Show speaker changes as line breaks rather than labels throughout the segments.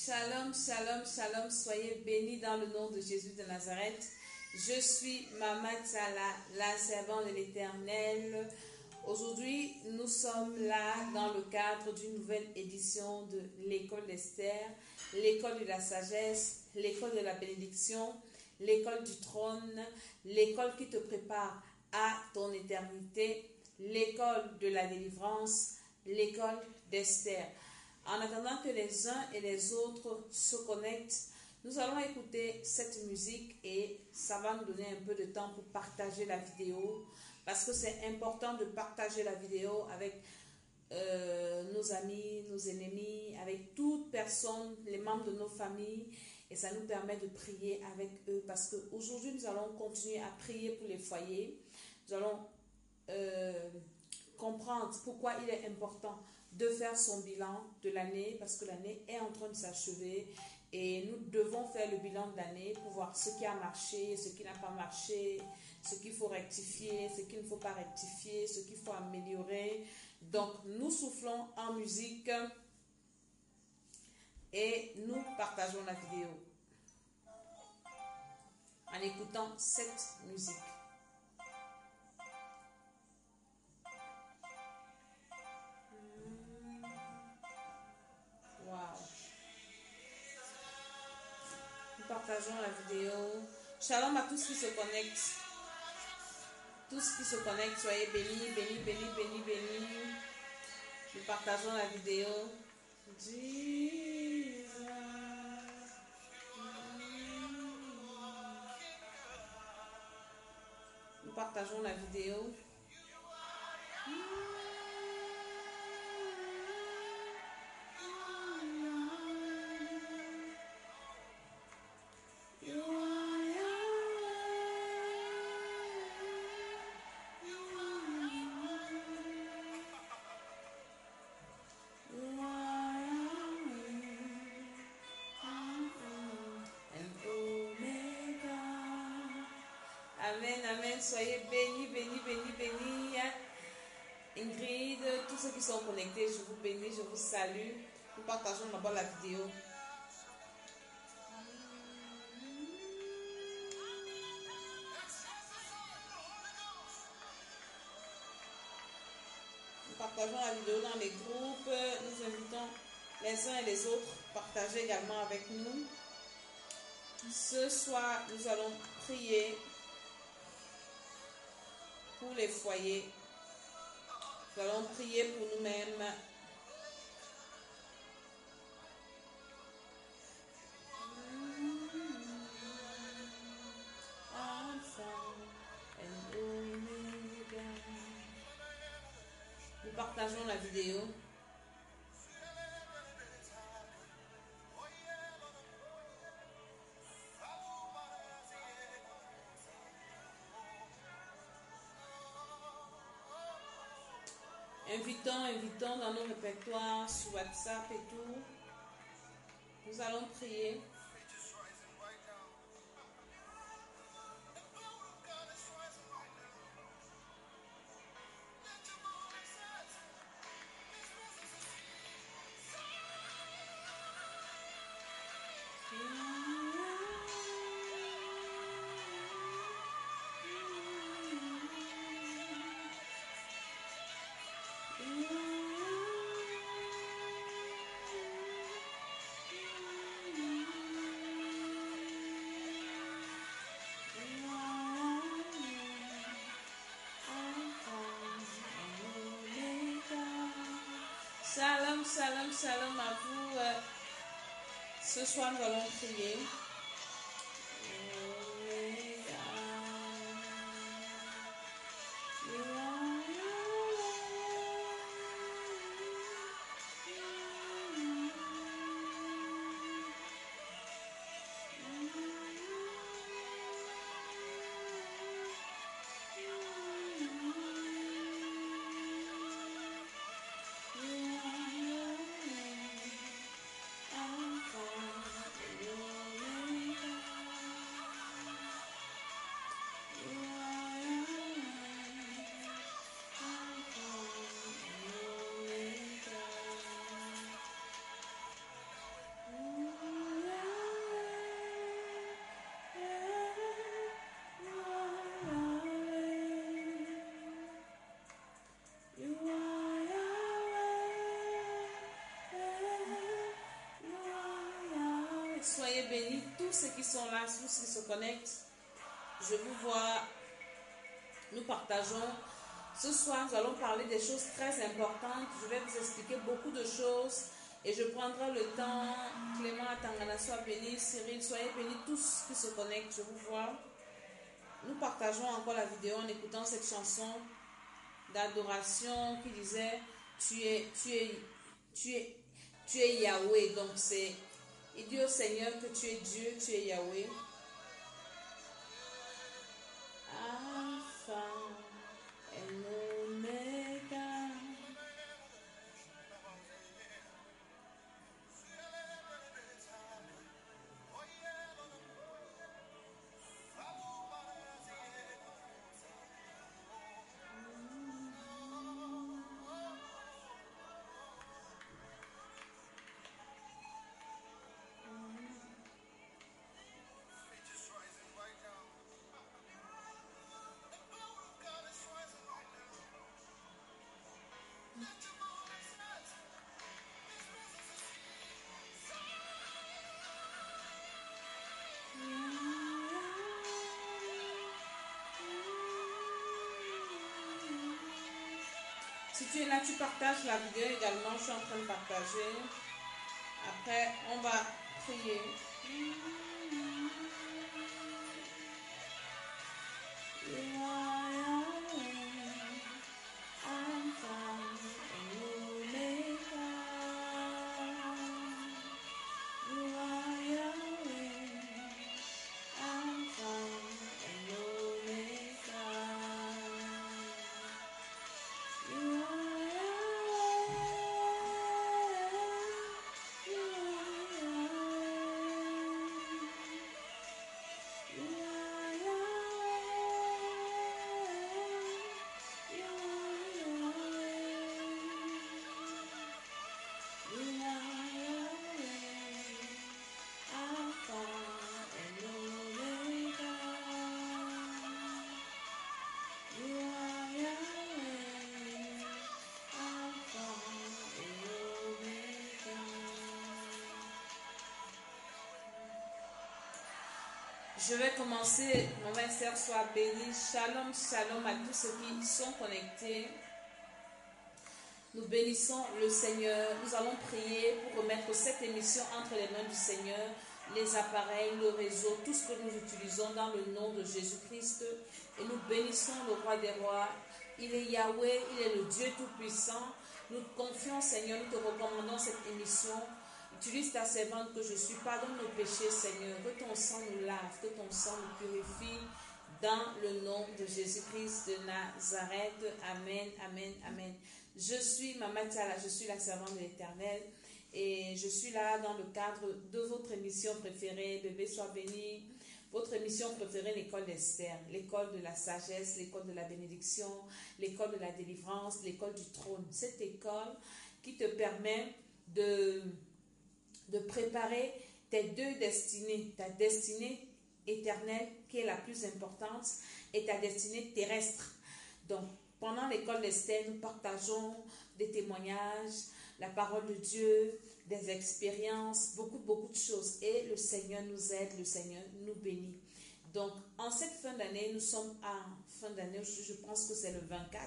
Shalom, shalom, shalom, soyez bénis dans le nom de Jésus de Nazareth. Je suis Mama Tsala, la servante de l'Éternel. Aujourd'hui, nous sommes là dans le cadre d'une nouvelle édition de l'école d'Esther, l'école de la sagesse, l'école de la bénédiction, l'école du trône, l'école qui te prépare à ton éternité, l'école de la délivrance, l'école d'Esther. En attendant que les uns et les autres se connectent, nous allons écouter cette musique et ça va nous donner un peu de temps pour partager la vidéo, parce que c'est important de partager la vidéo avec nos amis, nos ennemis, avec toute personne, les membres de nos familles, et ça nous permet de prier avec eux, parce qu'aujourd'hui nous allons continuer à prier pour les foyers. Nous allons comprendre pourquoi il est important de faire son bilan de l'année, parce que l'année est en train de s'achever et nous devons faire le bilan de l'année pour voir ce qui a marché, ce qui n'a pas marché, ce qu'il faut rectifier, ce qu'il ne faut pas rectifier, ce qu'il faut améliorer. Donc nous soufflons en musique et nous partageons la vidéo en écoutant cette musique. Nous partageons la vidéo. Shalom à tous qui se connectent. Tous qui se connectent, soyez bénis, bénis, bénis, bénis, bénis. Nous partageons la vidéo. Jesus. Nous partageons la vidéo. Amen, amen. Soyez bénis, bénis, bénis, bénis. Ingrid, tous ceux qui sont connectés, je vous bénis, je vous salue. Nous partageons d'abord la vidéo. Nous partageons la vidéo dans les groupes. Nous invitons les uns et les autres à partager également avec nous. Ce soir, nous allons prier pour les foyers. Nous allons prier pour nous-mêmes. Nous partageons la vidéo. Invitons dans nos répertoires sur WhatsApp et tout. Nous allons prier. Shalom, shalom, shalom à vous. Ce soir, nous allons prier. soyez bénis. Tous ceux qui sont là, tous ceux qui se connectent, je vous vois. Nous partageons. Ce soir, nous allons parler des choses très importantes. Je vais vous expliquer beaucoup de choses et je prendrai le temps. Clément Atangana, sois béni. Cyril, soyez bénis. Tous qui se connectent, je vous vois. Nous partageons encore la vidéo en écoutant cette chanson d'adoration qui disait tu es Yahweh. Donc c'est, il dit au Seigneur que tu es Dieu, tu es Yahweh. Alpha et Omega. Si tu es là, tu partages la vidéo également. Je suis en train de partager. Après, on va prier. Je vais commencer. Mon Esther soit béni. Shalom, shalom à tous ceux qui sont connectés. Nous bénissons le Seigneur. Nous allons prier pour remettre cette émission entre les mains du Seigneur. Les appareils, le réseau, tout ce que nous utilisons dans le nom de Jésus-Christ. Et nous bénissons le roi des rois. Il est Yahweh, il est le Dieu Tout-Puissant. Nous te confions, Seigneur, nous te recommandons cette émission. Utilise ta servante que je suis. Pardonne nos péchés, Seigneur. Que ton sang nous lave, que ton sang nous purifie. Dans le nom de Jésus-Christ de Nazareth. Amen, amen, amen. Je suis Maman Tala, je suis la servante de l'Éternel. Et je suis là dans le cadre de votre émission préférée. Bébé, sois béni. Votre émission préférée, l'école d'Esther. L'école de la sagesse, l'école de la bénédiction, l'école de la délivrance, l'école du trône. Cette école qui te permet de préparer tes deux destinées, ta destinée éternelle qui est la plus importante et ta destinée terrestre. Donc, pendant l'école d'Esther, nous partageons des témoignages, la parole de Dieu, des expériences, beaucoup de choses. Et le Seigneur nous aide, le Seigneur nous bénit. Donc, en cette fin d'année, nous sommes à fin d'année, je pense que c'est le 24.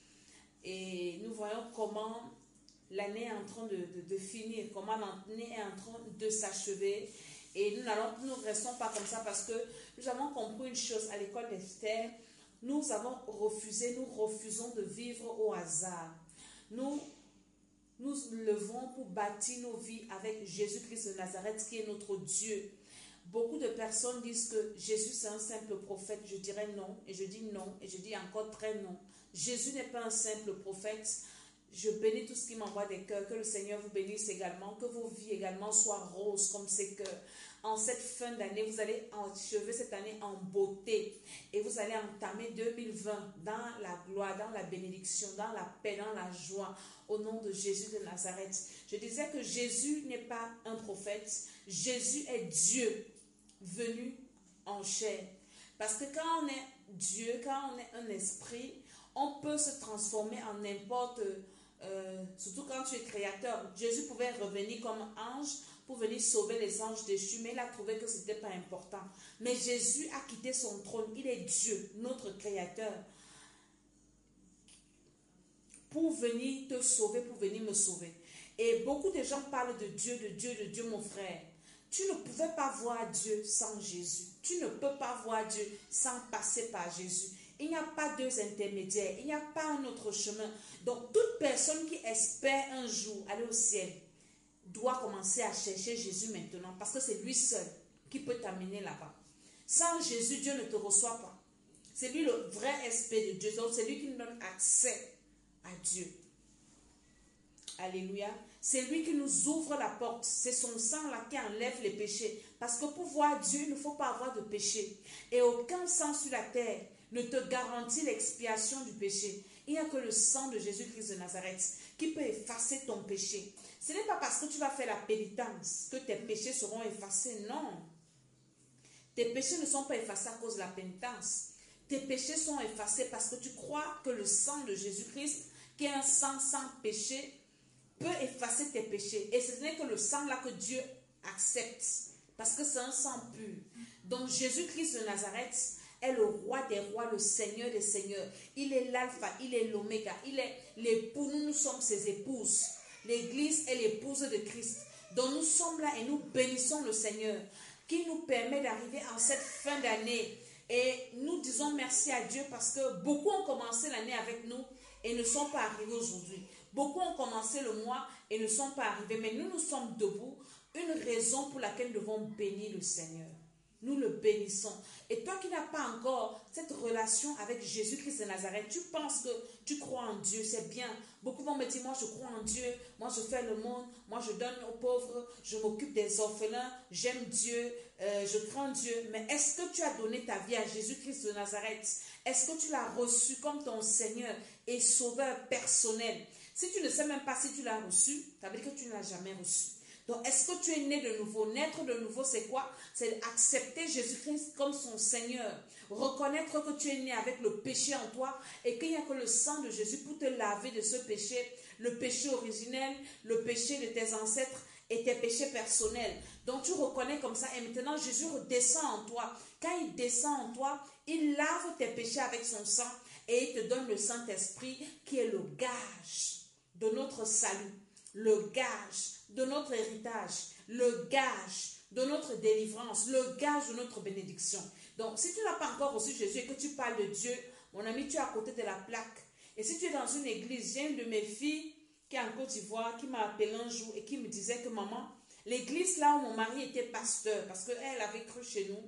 Et nous voyons comment l'année est en train de finir, comment l'année est en train de s'achever. Et nous ne restons pas comme ça parce que nous avons compris une chose à l'école d'Esther. Nous refusons de vivre au hasard. Nous levons pour bâtir nos vies avec Jésus-Christ de Nazareth qui est notre Dieu. Beaucoup de personnes disent que Jésus c'est un simple prophète. Je dirais non et je dis non et je dis encore très non. Jésus n'est pas un simple prophète. Je bénis tout ce qui m'envoie des cœurs. Que le Seigneur vous bénisse également. Que vos vies également soient roses comme ces cœurs. En cette fin d'année, vous allez achever cette année en beauté. Et vous allez entamer 2020 dans la gloire, dans la bénédiction, dans la paix, dans la joie. Au nom de Jésus de Nazareth. Je disais que Jésus n'est pas un prophète. Jésus est Dieu venu en chair. Parce que quand on est Dieu, quand on est un esprit, on peut se transformer en n'importe surtout quand tu es créateur. Jésus pouvait revenir comme ange pour venir sauver les anges déchus, mais il a trouvé que ce n'était pas important. Mais Jésus a quitté son trône. Il est Dieu, notre créateur, pour venir te sauver, pour venir me sauver. Et beaucoup de gens parlent de Dieu, de Dieu, de Dieu, mon frère. Tu ne pouvais pas voir Dieu sans Jésus. Tu ne peux pas voir Dieu sans passer par Jésus. Il n'y a pas deux intermédiaires. Il n'y a pas un autre chemin. Donc, toute personne qui espère un jour aller au ciel doit commencer à chercher Jésus maintenant, parce que c'est lui seul qui peut t'amener là-bas. Sans Jésus, Dieu ne te reçoit pas. C'est lui le vrai esprit de Dieu. Donc, c'est lui qui nous donne accès à Dieu. Alléluia. C'est lui qui nous ouvre la porte. C'est son sang là qui enlève les péchés. Parce que pour voir Dieu, il ne faut pas avoir de péché. Et aucun sang sur la terre ne te garantit l'expiation du péché. Il n'y a que le sang de Jésus-Christ de Nazareth qui peut effacer ton péché. Ce n'est pas parce que tu vas faire la pénitence que tes péchés seront effacés. Non. Tes péchés ne sont pas effacés à cause de la pénitence. Tes péchés sont effacés parce que tu crois que le sang de Jésus-Christ, qui est un sang sans péché, peut effacer tes péchés. Et ce n'est que le sang là que Dieu accepte. Parce que c'est un sang pur. Donc Jésus-Christ de Nazareth est le roi des rois, le Seigneur des seigneurs. Il est l'alpha, il est l'oméga. Il est l'époux, nous sommes ses épouses. L'église est l'épouse de Christ. Donc nous sommes là et nous bénissons le Seigneur qui nous permet d'arriver en cette fin d'année. Et nous disons merci à Dieu parce que beaucoup ont commencé l'année avec nous et ne sont pas arrivés aujourd'hui. Beaucoup ont commencé le mois et ne sont pas arrivés. Mais nous sommes debout. Une raison pour laquelle nous devons bénir le Seigneur. Nous le bénissons. Et toi qui n'as pas encore cette relation avec Jésus-Christ de Nazareth, tu penses que tu crois en Dieu, c'est bien. Beaucoup vont me dire, moi je crois en Dieu, moi je fais le monde, moi je donne aux pauvres, je m'occupe des orphelins, j'aime Dieu, je crains Dieu. Mais est-ce que tu as donné ta vie à Jésus-Christ de Nazareth? Est-ce que tu l'as reçu comme ton Seigneur et Sauveur personnel? Si tu ne sais même pas si tu l'as reçu, ça veut dire que tu ne l'as jamais reçu. Donc, est-ce que tu es né de nouveau? Naître de nouveau, c'est quoi? C'est accepter Jésus-Christ comme son Seigneur. Reconnaître que tu es né avec le péché en toi et qu'il n'y a que le sang de Jésus pour te laver de ce péché. Le péché originel, le péché de tes ancêtres et tes péchés personnels. Donc, tu reconnais comme ça et maintenant, Jésus redescend en toi. Quand il descend en toi, il lave tes péchés avec son sang et il te donne le Saint-Esprit qui est le gage de notre salut. Le gage de notre héritage, le gage de notre délivrance, le gage de notre bénédiction. Donc, si tu n'as pas encore reçu Jésus et que tu parles de Dieu, mon ami, tu es à côté de la plaque. Et si tu es dans une église, j'ai une de mes filles qui est en Côte d'Ivoire, qui m'a appelé un jour et qui me disait que maman, l'église là où mon mari était pasteur, parce qu'elle avait cru chez nous,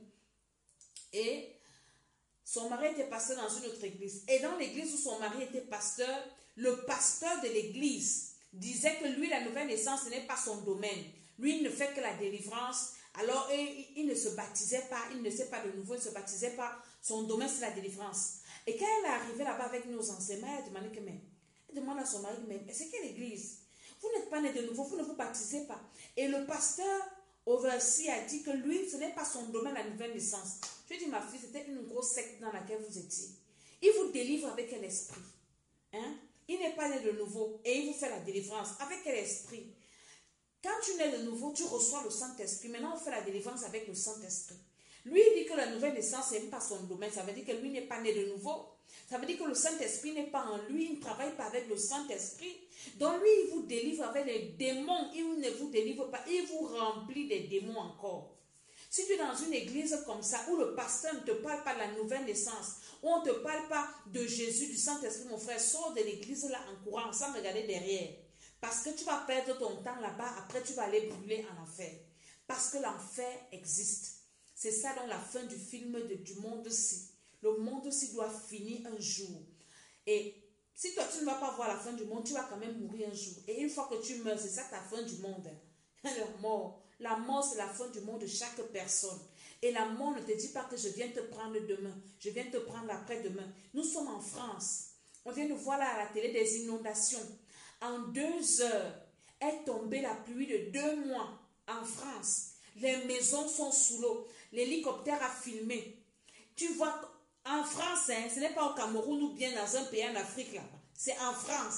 et son mari était pasteur dans une autre église. Et dans l'église où son mari était pasteur, le pasteur de l'église disait que lui, la nouvelle naissance, ce n'est pas son domaine. Lui, il ne fait que la délivrance. Alors, il ne se baptisait pas, il ne sait pas de nouveau, il ne se baptisait pas. Son domaine, c'est la délivrance. Et quand elle est arrivée là-bas avec nos enseignements, elle a demandé que, mais, elle demande à son mari, mais c'est quelle église? Vous n'êtes pas né de nouveau, vous ne vous baptisez pas. Et le pasteur overseer a dit que lui, ce n'est pas son domaine, la nouvelle naissance. Je lui ai dit, ma fille, c'était une grosse secte dans laquelle vous étiez. Il vous délivre avec quel esprit? Hein? Il n'est pas né de nouveau et il vous fait la délivrance. Avec quel esprit? Quand tu nais de nouveau, tu reçois le Saint-Esprit. Maintenant, on fait la délivrance avec le Saint-Esprit. Lui, il dit que la nouvelle naissance n'est pas son domaine. Ça veut dire que lui n'est pas né de nouveau. Ça veut dire que le Saint-Esprit n'est pas en lui. Il ne travaille pas avec le Saint-Esprit. Donc, lui, il vous délivre avec les démons. Il ne vous délivre pas. Il vous remplit des démons encore. Si tu es dans une église comme ça, où le pasteur ne te parle pas de la nouvelle naissance, où on ne te parle pas de Jésus, du Saint-Esprit, mon frère, sors de l'église là en courant, sans regarder derrière. Parce que tu vas perdre ton temps là-bas, après tu vas aller brûler en enfer. Parce que l'enfer existe. C'est ça dans la fin du film du monde-ci. Le monde-ci doit finir un jour. Et si toi tu ne vas pas voir la fin du monde, tu vas quand même mourir un jour. Et une fois que tu meurs, c'est ça ta fin du monde. La mort. La mort, c'est la fin du monde de chaque personne. Et la mort ne te dit pas que je viens te prendre demain. Je viens te prendre après-demain. Nous sommes en France. On vient de voir là à la télé des inondations. En 2 heures, est tombée la pluie de 2 mois en France. Les maisons sont sous l'eau. L'hélicoptère a filmé. Tu vois, en France, hein, ce n'est pas au Cameroun ou bien dans un pays en Afrique là. C'est en France.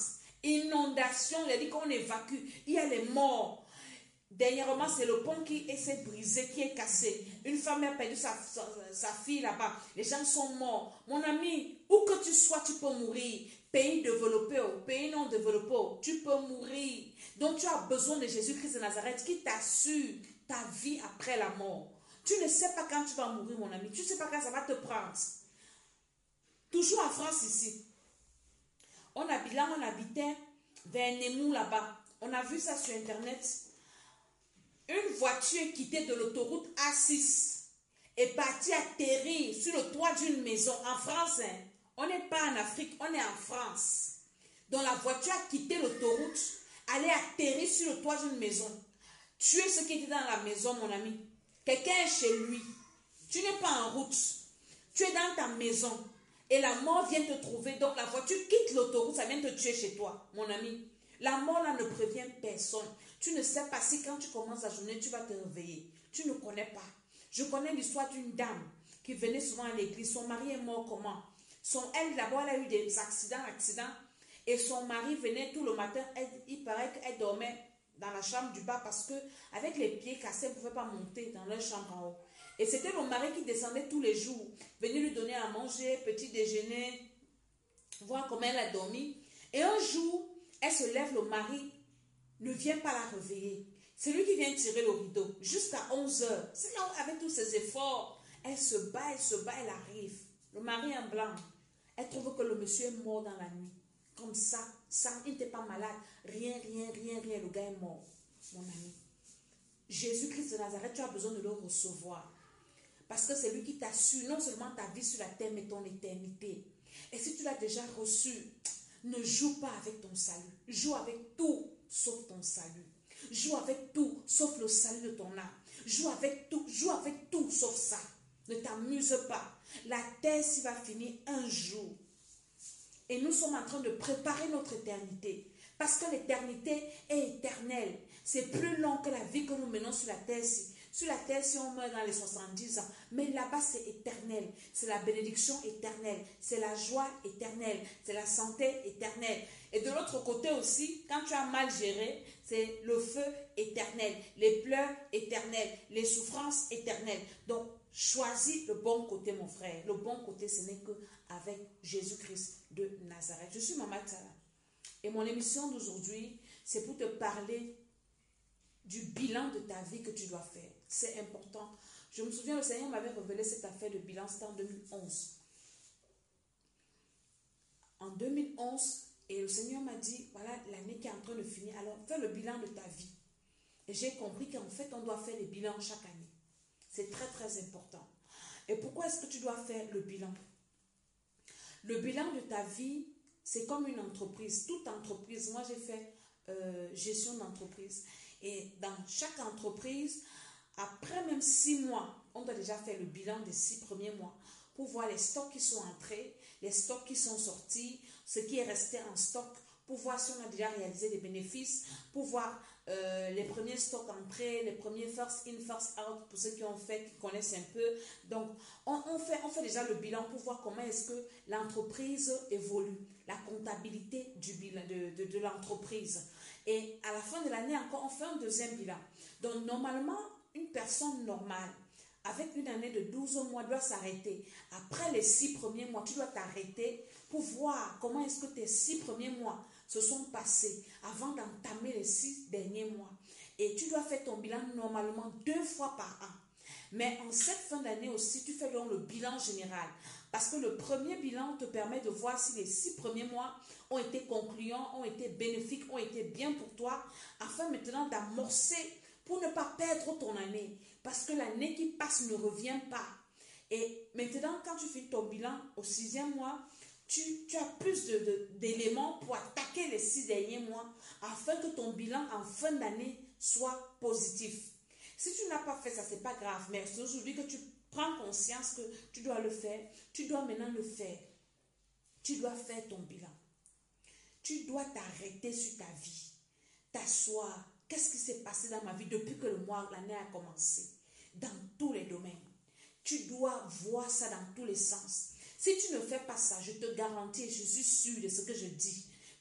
Inondation, il a dit qu'on évacue. Il y a les morts. Dernièrement, c'est le pont qui s'est brisé, qui est cassé. Une femme a perdu sa fille là-bas. Les gens sont morts. Mon ami, où que tu sois, tu peux mourir. Pays développé ou pays non développé, tu peux mourir. Donc tu as besoin de Jésus-Christ de Nazareth qui t'assure ta vie après la mort. Tu ne sais pas quand tu vas mourir, mon ami. Tu ne sais pas quand ça va te prendre. Toujours en France ici. On habitait vers Nemou là-bas. On a vu ça sur Internet. Une voiture quittée de l'autoroute A6 est partie atterrir sur le toit d'une maison en France. Hein. On n'est pas en Afrique, on est en France. Donc la voiture a quitté l'autoroute, allait atterrir sur le toit d'une maison. Tuer ceux qui étaient dans la maison, mon ami. Quelqu'un est chez lui. Tu n'es pas en route. Tu es dans ta maison. Et la mort vient te trouver. Donc la voiture quitte l'autoroute, ça vient te tuer chez toi, mon ami. La mort là ne prévient personne. Tu ne sais pas si quand tu commences la journée, tu vas te réveiller. Tu ne connais pas. Je connais l'histoire d'une dame qui venait souvent à l'église. Son mari est mort comment? Elle, d'abord, elle a eu des accidents. Et son mari venait tout le matin. Il paraît qu'elle dormait dans la chambre du bas parce qu'avec les pieds cassés, elle ne pouvait pas monter dans leur chambre en haut. Et c'était le mari qui descendait tous les jours. Venait lui donner à manger, petit déjeuner, voir comment elle a dormi. Et un jour, elle se lève, le mari ne vient pas la réveiller. C'est lui qui vient tirer le rideau jusqu'à 11 heures. C'est là où, avec tous ses efforts, elle se bat, elle arrive. Le mari en blanc. Elle trouve que le monsieur est mort dans la nuit. Comme ça, il n'était pas malade. Rien, le gars est mort. Mon ami. Jésus-Christ de Nazareth, tu as besoin de le recevoir. Parce que c'est lui qui t'assure non seulement ta vie sur la terre, mais ton éternité. Et si tu l'as déjà reçu, ne joue pas avec ton salut. Joue avec tout, sauf ton salut. Joue avec tout, sauf le salut de ton âme. Joue avec tout, sauf ça. Ne t'amuse pas. La terre, s'y va finir un jour. Et nous sommes en train de préparer notre éternité. Parce que l'éternité est éternelle. C'est plus long que la vie que nous menons sur la terre. Sur la terre, si on meurt dans les 70 ans. Mais là-bas, c'est éternel. C'est la bénédiction éternelle. C'est la joie éternelle. C'est la santé éternelle. Et de l'autre côté aussi, quand tu as mal géré, c'est le feu éternel. Les pleurs éternels. Les souffrances éternelles. Donc, choisis le bon côté, mon frère. Le bon côté, ce n'est qu'avec Jésus-Christ de Nazareth. Je suis Maman Tsala. Et mon émission d'aujourd'hui, c'est pour te parler du bilan de ta vie que tu dois faire. C'est important. Je me souviens, le Seigneur m'avait révélé cette affaire de bilan, c'était en 2011. En 2011, et le Seigneur m'a dit, voilà l'année qui est en train de finir, alors fais le bilan de ta vie. Et j'ai compris qu'en fait, on doit faire des bilans chaque année. C'est très, très important. Et pourquoi est-ce que tu dois faire le bilan? Le bilan de ta vie, c'est comme une entreprise. Toute entreprise, moi j'ai fait gestion d'entreprise. Et dans chaque entreprise, après même 6 mois, on doit déjà faire le bilan des 6 premiers mois pour voir les stocks qui sont entrés, les stocks qui sont sortis, ce qui est resté en stock, pour voir si on a déjà réalisé des bénéfices, pour voir les premiers stocks entrés, les premiers first in, first out, pour ceux qui ont fait, qui connaissent un peu. Donc, on fait déjà le bilan pour voir comment est-ce que l'entreprise évolue, la comptabilité du bilan de l'entreprise. Et à la fin de l'année encore, on fait un deuxième bilan. Donc, normalement, une personne normale, avec une année de 12 mois, doit s'arrêter. Après les 6 premiers mois, tu dois t'arrêter pour voir comment est-ce que tes 6 premiers mois se sont passés avant d'entamer les 6 derniers mois. Et tu dois faire ton bilan normalement 2 fois par an. Mais en cette fin d'année aussi, tu fais donc le bilan général. Parce que le premier bilan te permet de voir si les 6 premiers mois ont été concluants, ont été bénéfiques, ont été bien pour toi, afin maintenant d'amorcer pour ne pas perdre ton année. Parce que l'année qui passe ne revient pas. Et maintenant, quand tu fais ton bilan au 6e mois, tu as plus d'éléments pour attaquer les 6 derniers mois afin que ton bilan en fin d'année soit positif. Si tu n'as pas fait ça, ce n'est pas grave. Mais c'est aujourd'hui que tu prends conscience que tu dois le faire. Tu dois maintenant le faire. Tu dois faire ton bilan. Tu dois t'arrêter sur ta vie. T'asseoir. Qu'est-ce qui s'est passé dans ma vie depuis que l'année a commencé? Dans tous les domaines. Tu dois voir ça dans tous les sens. Si tu ne fais pas ça, je te garantis, et je suis sûre de ce que je dis,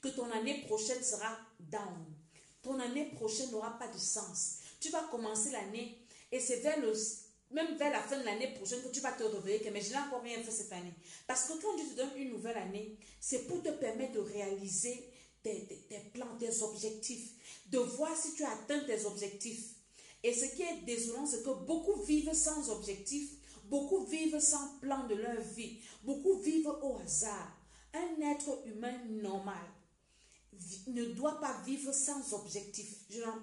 que ton année prochaine sera down. Ton année prochaine n'aura pas de sens. Tu vas commencer l'année et c'est même vers la fin de l'année prochaine que tu vas te réveiller que mais je n'ai encore rien fait cette année. Parce que quand Dieu te donne une nouvelle année, c'est pour te permettre de réaliser tes plans, tes objectifs, de voir si tu as atteint tes objectifs. Et ce qui est désolant, c'est que beaucoup vivent sans objectif, beaucoup vivent sans plan de leur vie, beaucoup vivent au hasard. Un être humain normal ne doit pas vivre sans objectif.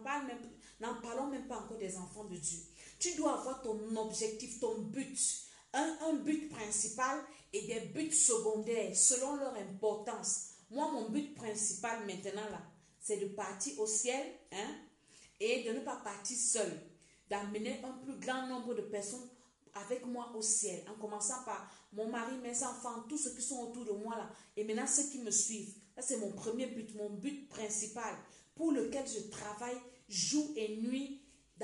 N'en parlons même pas encore des enfants de Dieu. Tu dois avoir ton objectif, ton but, un but principal et des buts secondaires selon leur importance. Moi, mon but principal maintenant là, c'est de partir au ciel, et de ne pas partir seul, d'amener un plus grand nombre de personnes avec moi au ciel, en commençant par mon mari, mes enfants, tous ceux qui sont autour de moi là, et maintenant ceux qui me suivent. Ça, c'est mon premier but, mon but principal, pour lequel je travaille jour et nuit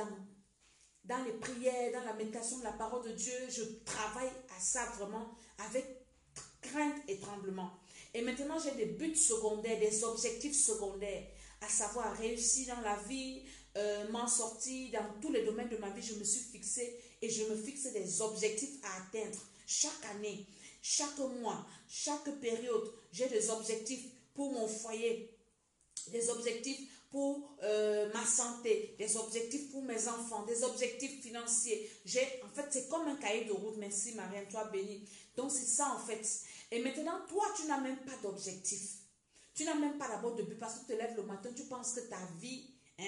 dans les prières, dans la méditation de la parole de Dieu. Je travaille à ça vraiment avec crainte et tremblement. Et maintenant, j'ai des buts secondaires, des objectifs secondaires, à savoir réussir dans la vie, m'en sortir dans tous les domaines de ma vie. Je me suis fixé et je me fixe des objectifs à atteindre chaque année, chaque mois, chaque période. J'ai des objectifs pour mon foyer, des objectifs pour ma santé, des objectifs pour mes enfants, des objectifs financiers. En fait, c'est comme un cahier de route. Merci Marianne, toi bénie. Donc, c'est ça en fait. Et maintenant, toi, tu n'as même pas d'objectif. Tu n'as même pas d'abord de but parce que tu te lèves le matin, tu penses que ta vie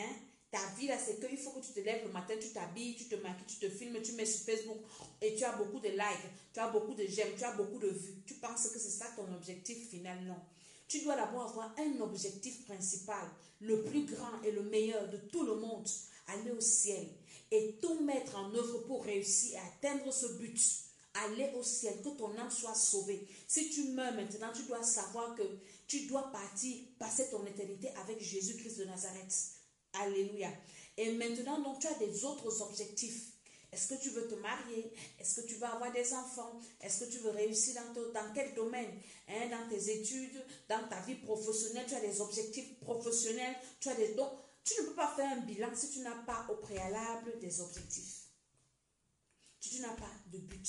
là, c'est qu'il faut que tu te lèves le matin, tu t'habilles, tu te maquilles, tu te filmes, tu mets sur Facebook et tu as beaucoup de likes, tu as beaucoup de j'aime, tu as beaucoup de vues. Tu penses que c'est ça ton objectif final? Non. Tu dois d'abord avoir un objectif principal, le plus grand et le meilleur de tout le monde, aller au ciel et tout mettre en œuvre pour réussir et atteindre ce but. Aller au ciel, que ton âme soit sauvée. Si tu meurs maintenant, tu dois savoir que tu dois passer ton éternité avec Jésus-Christ de Nazareth. Alléluia. Et maintenant, donc, tu as des autres objectifs. Est-ce que tu veux te marier? Est-ce que tu veux avoir des enfants? Est-ce que tu veux réussir dans quel domaine? Dans tes études, dans ta vie professionnelle, tu as des objectifs professionnels. Donc, tu ne peux pas faire un bilan si tu n'as pas au préalable des objectifs. Si tu n'as pas de but.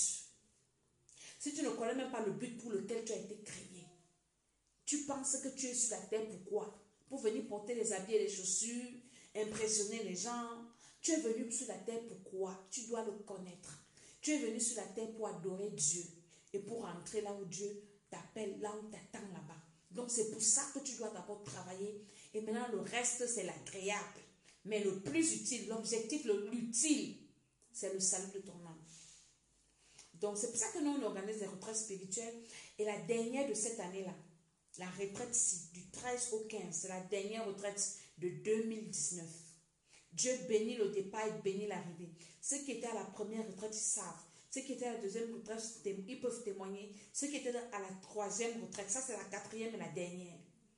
Si tu ne connais même pas le but pour lequel tu as été créé. Tu penses que tu es sur la terre pourquoi? Pour venir porter les habits et les chaussures, impressionner les gens. Tu es venu sur la terre pourquoi? Tu dois le connaître. Tu es venu sur la terre pour adorer Dieu et pour entrer là où Dieu t'appelle, là où t'attend là-bas. Donc c'est pour ça que tu dois d'abord travailler. Et maintenant le reste c'est l'agréable. Mais le plus utile, l'objectif, l'utile, c'est le salut de ton âme. Donc c'est pour ça que nous on organise des retraites spirituelles. Et la dernière de cette année-là, la retraite du 13 au 15, c'est la dernière retraite de 2019. Dieu bénit le départ et bénit l'arrivée. Ceux qui étaient à la première retraite, ils savent. Ceux qui étaient à la deuxième retraite, ils peuvent témoigner. Ceux qui étaient à la troisième retraite, ça c'est la quatrième et la dernière.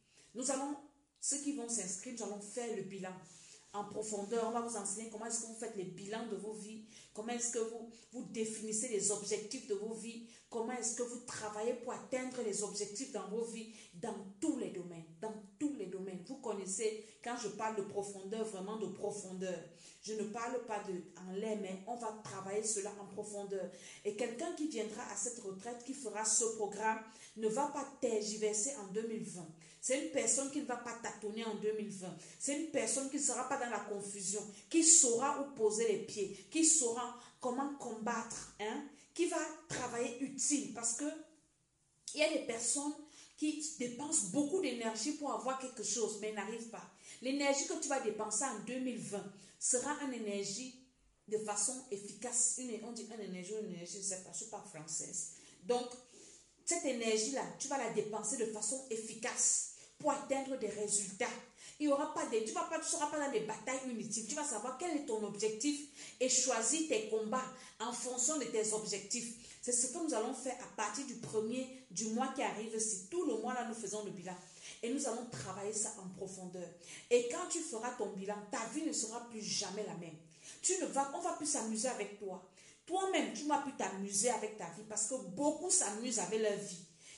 Ceux qui vont s'inscrire, nous allons faire le bilan en profondeur. On va vous enseigner comment est-ce que vous faites les bilans de vos vies, comment est-ce que vous définissez les objectifs de vos vies, comment est-ce que vous travaillez pour atteindre les objectifs dans vos vies, dans tous les domaines, dans tous les domaines. Vous connaissez, quand je parle de profondeur, vraiment de profondeur, je ne parle pas en l'air, mais on va travailler cela en profondeur. Et quelqu'un qui viendra à cette retraite, qui fera ce programme, ne va pas tergiverser en 2020. C'est une personne qui ne va pas tâtonner en 2020. C'est une personne qui ne sera pas dans la confusion, qui saura où poser les pieds, qui saura comment combattre, qui va travailler utile. Parce que il y a des personnes qui dépensent beaucoup d'énergie pour avoir quelque chose, mais n'arrivent pas. L'énergie que tu vas dépenser en 2020 sera une énergie de façon efficace. On dit une énergie, je ne sais pas, je ne suis pas française. Donc, cette énergie-là, tu vas la dépenser de façon efficace pour atteindre des résultats. Tu ne seras pas dans des batailles inutiles. Tu vas savoir quel est ton objectif et choisir tes combats en fonction de tes objectifs. C'est ce que nous allons faire à partir du mois qui arrive. Si tout le mois là, nous faisons le bilan. Et nous allons travailler ça en profondeur. Et quand tu feras ton bilan, ta vie ne sera plus jamais la même. On ne va plus s'amuser avec toi. Toi-même, tu ne vas plus t'amuser avec ta vie parce que beaucoup s'amusent avec leur vie.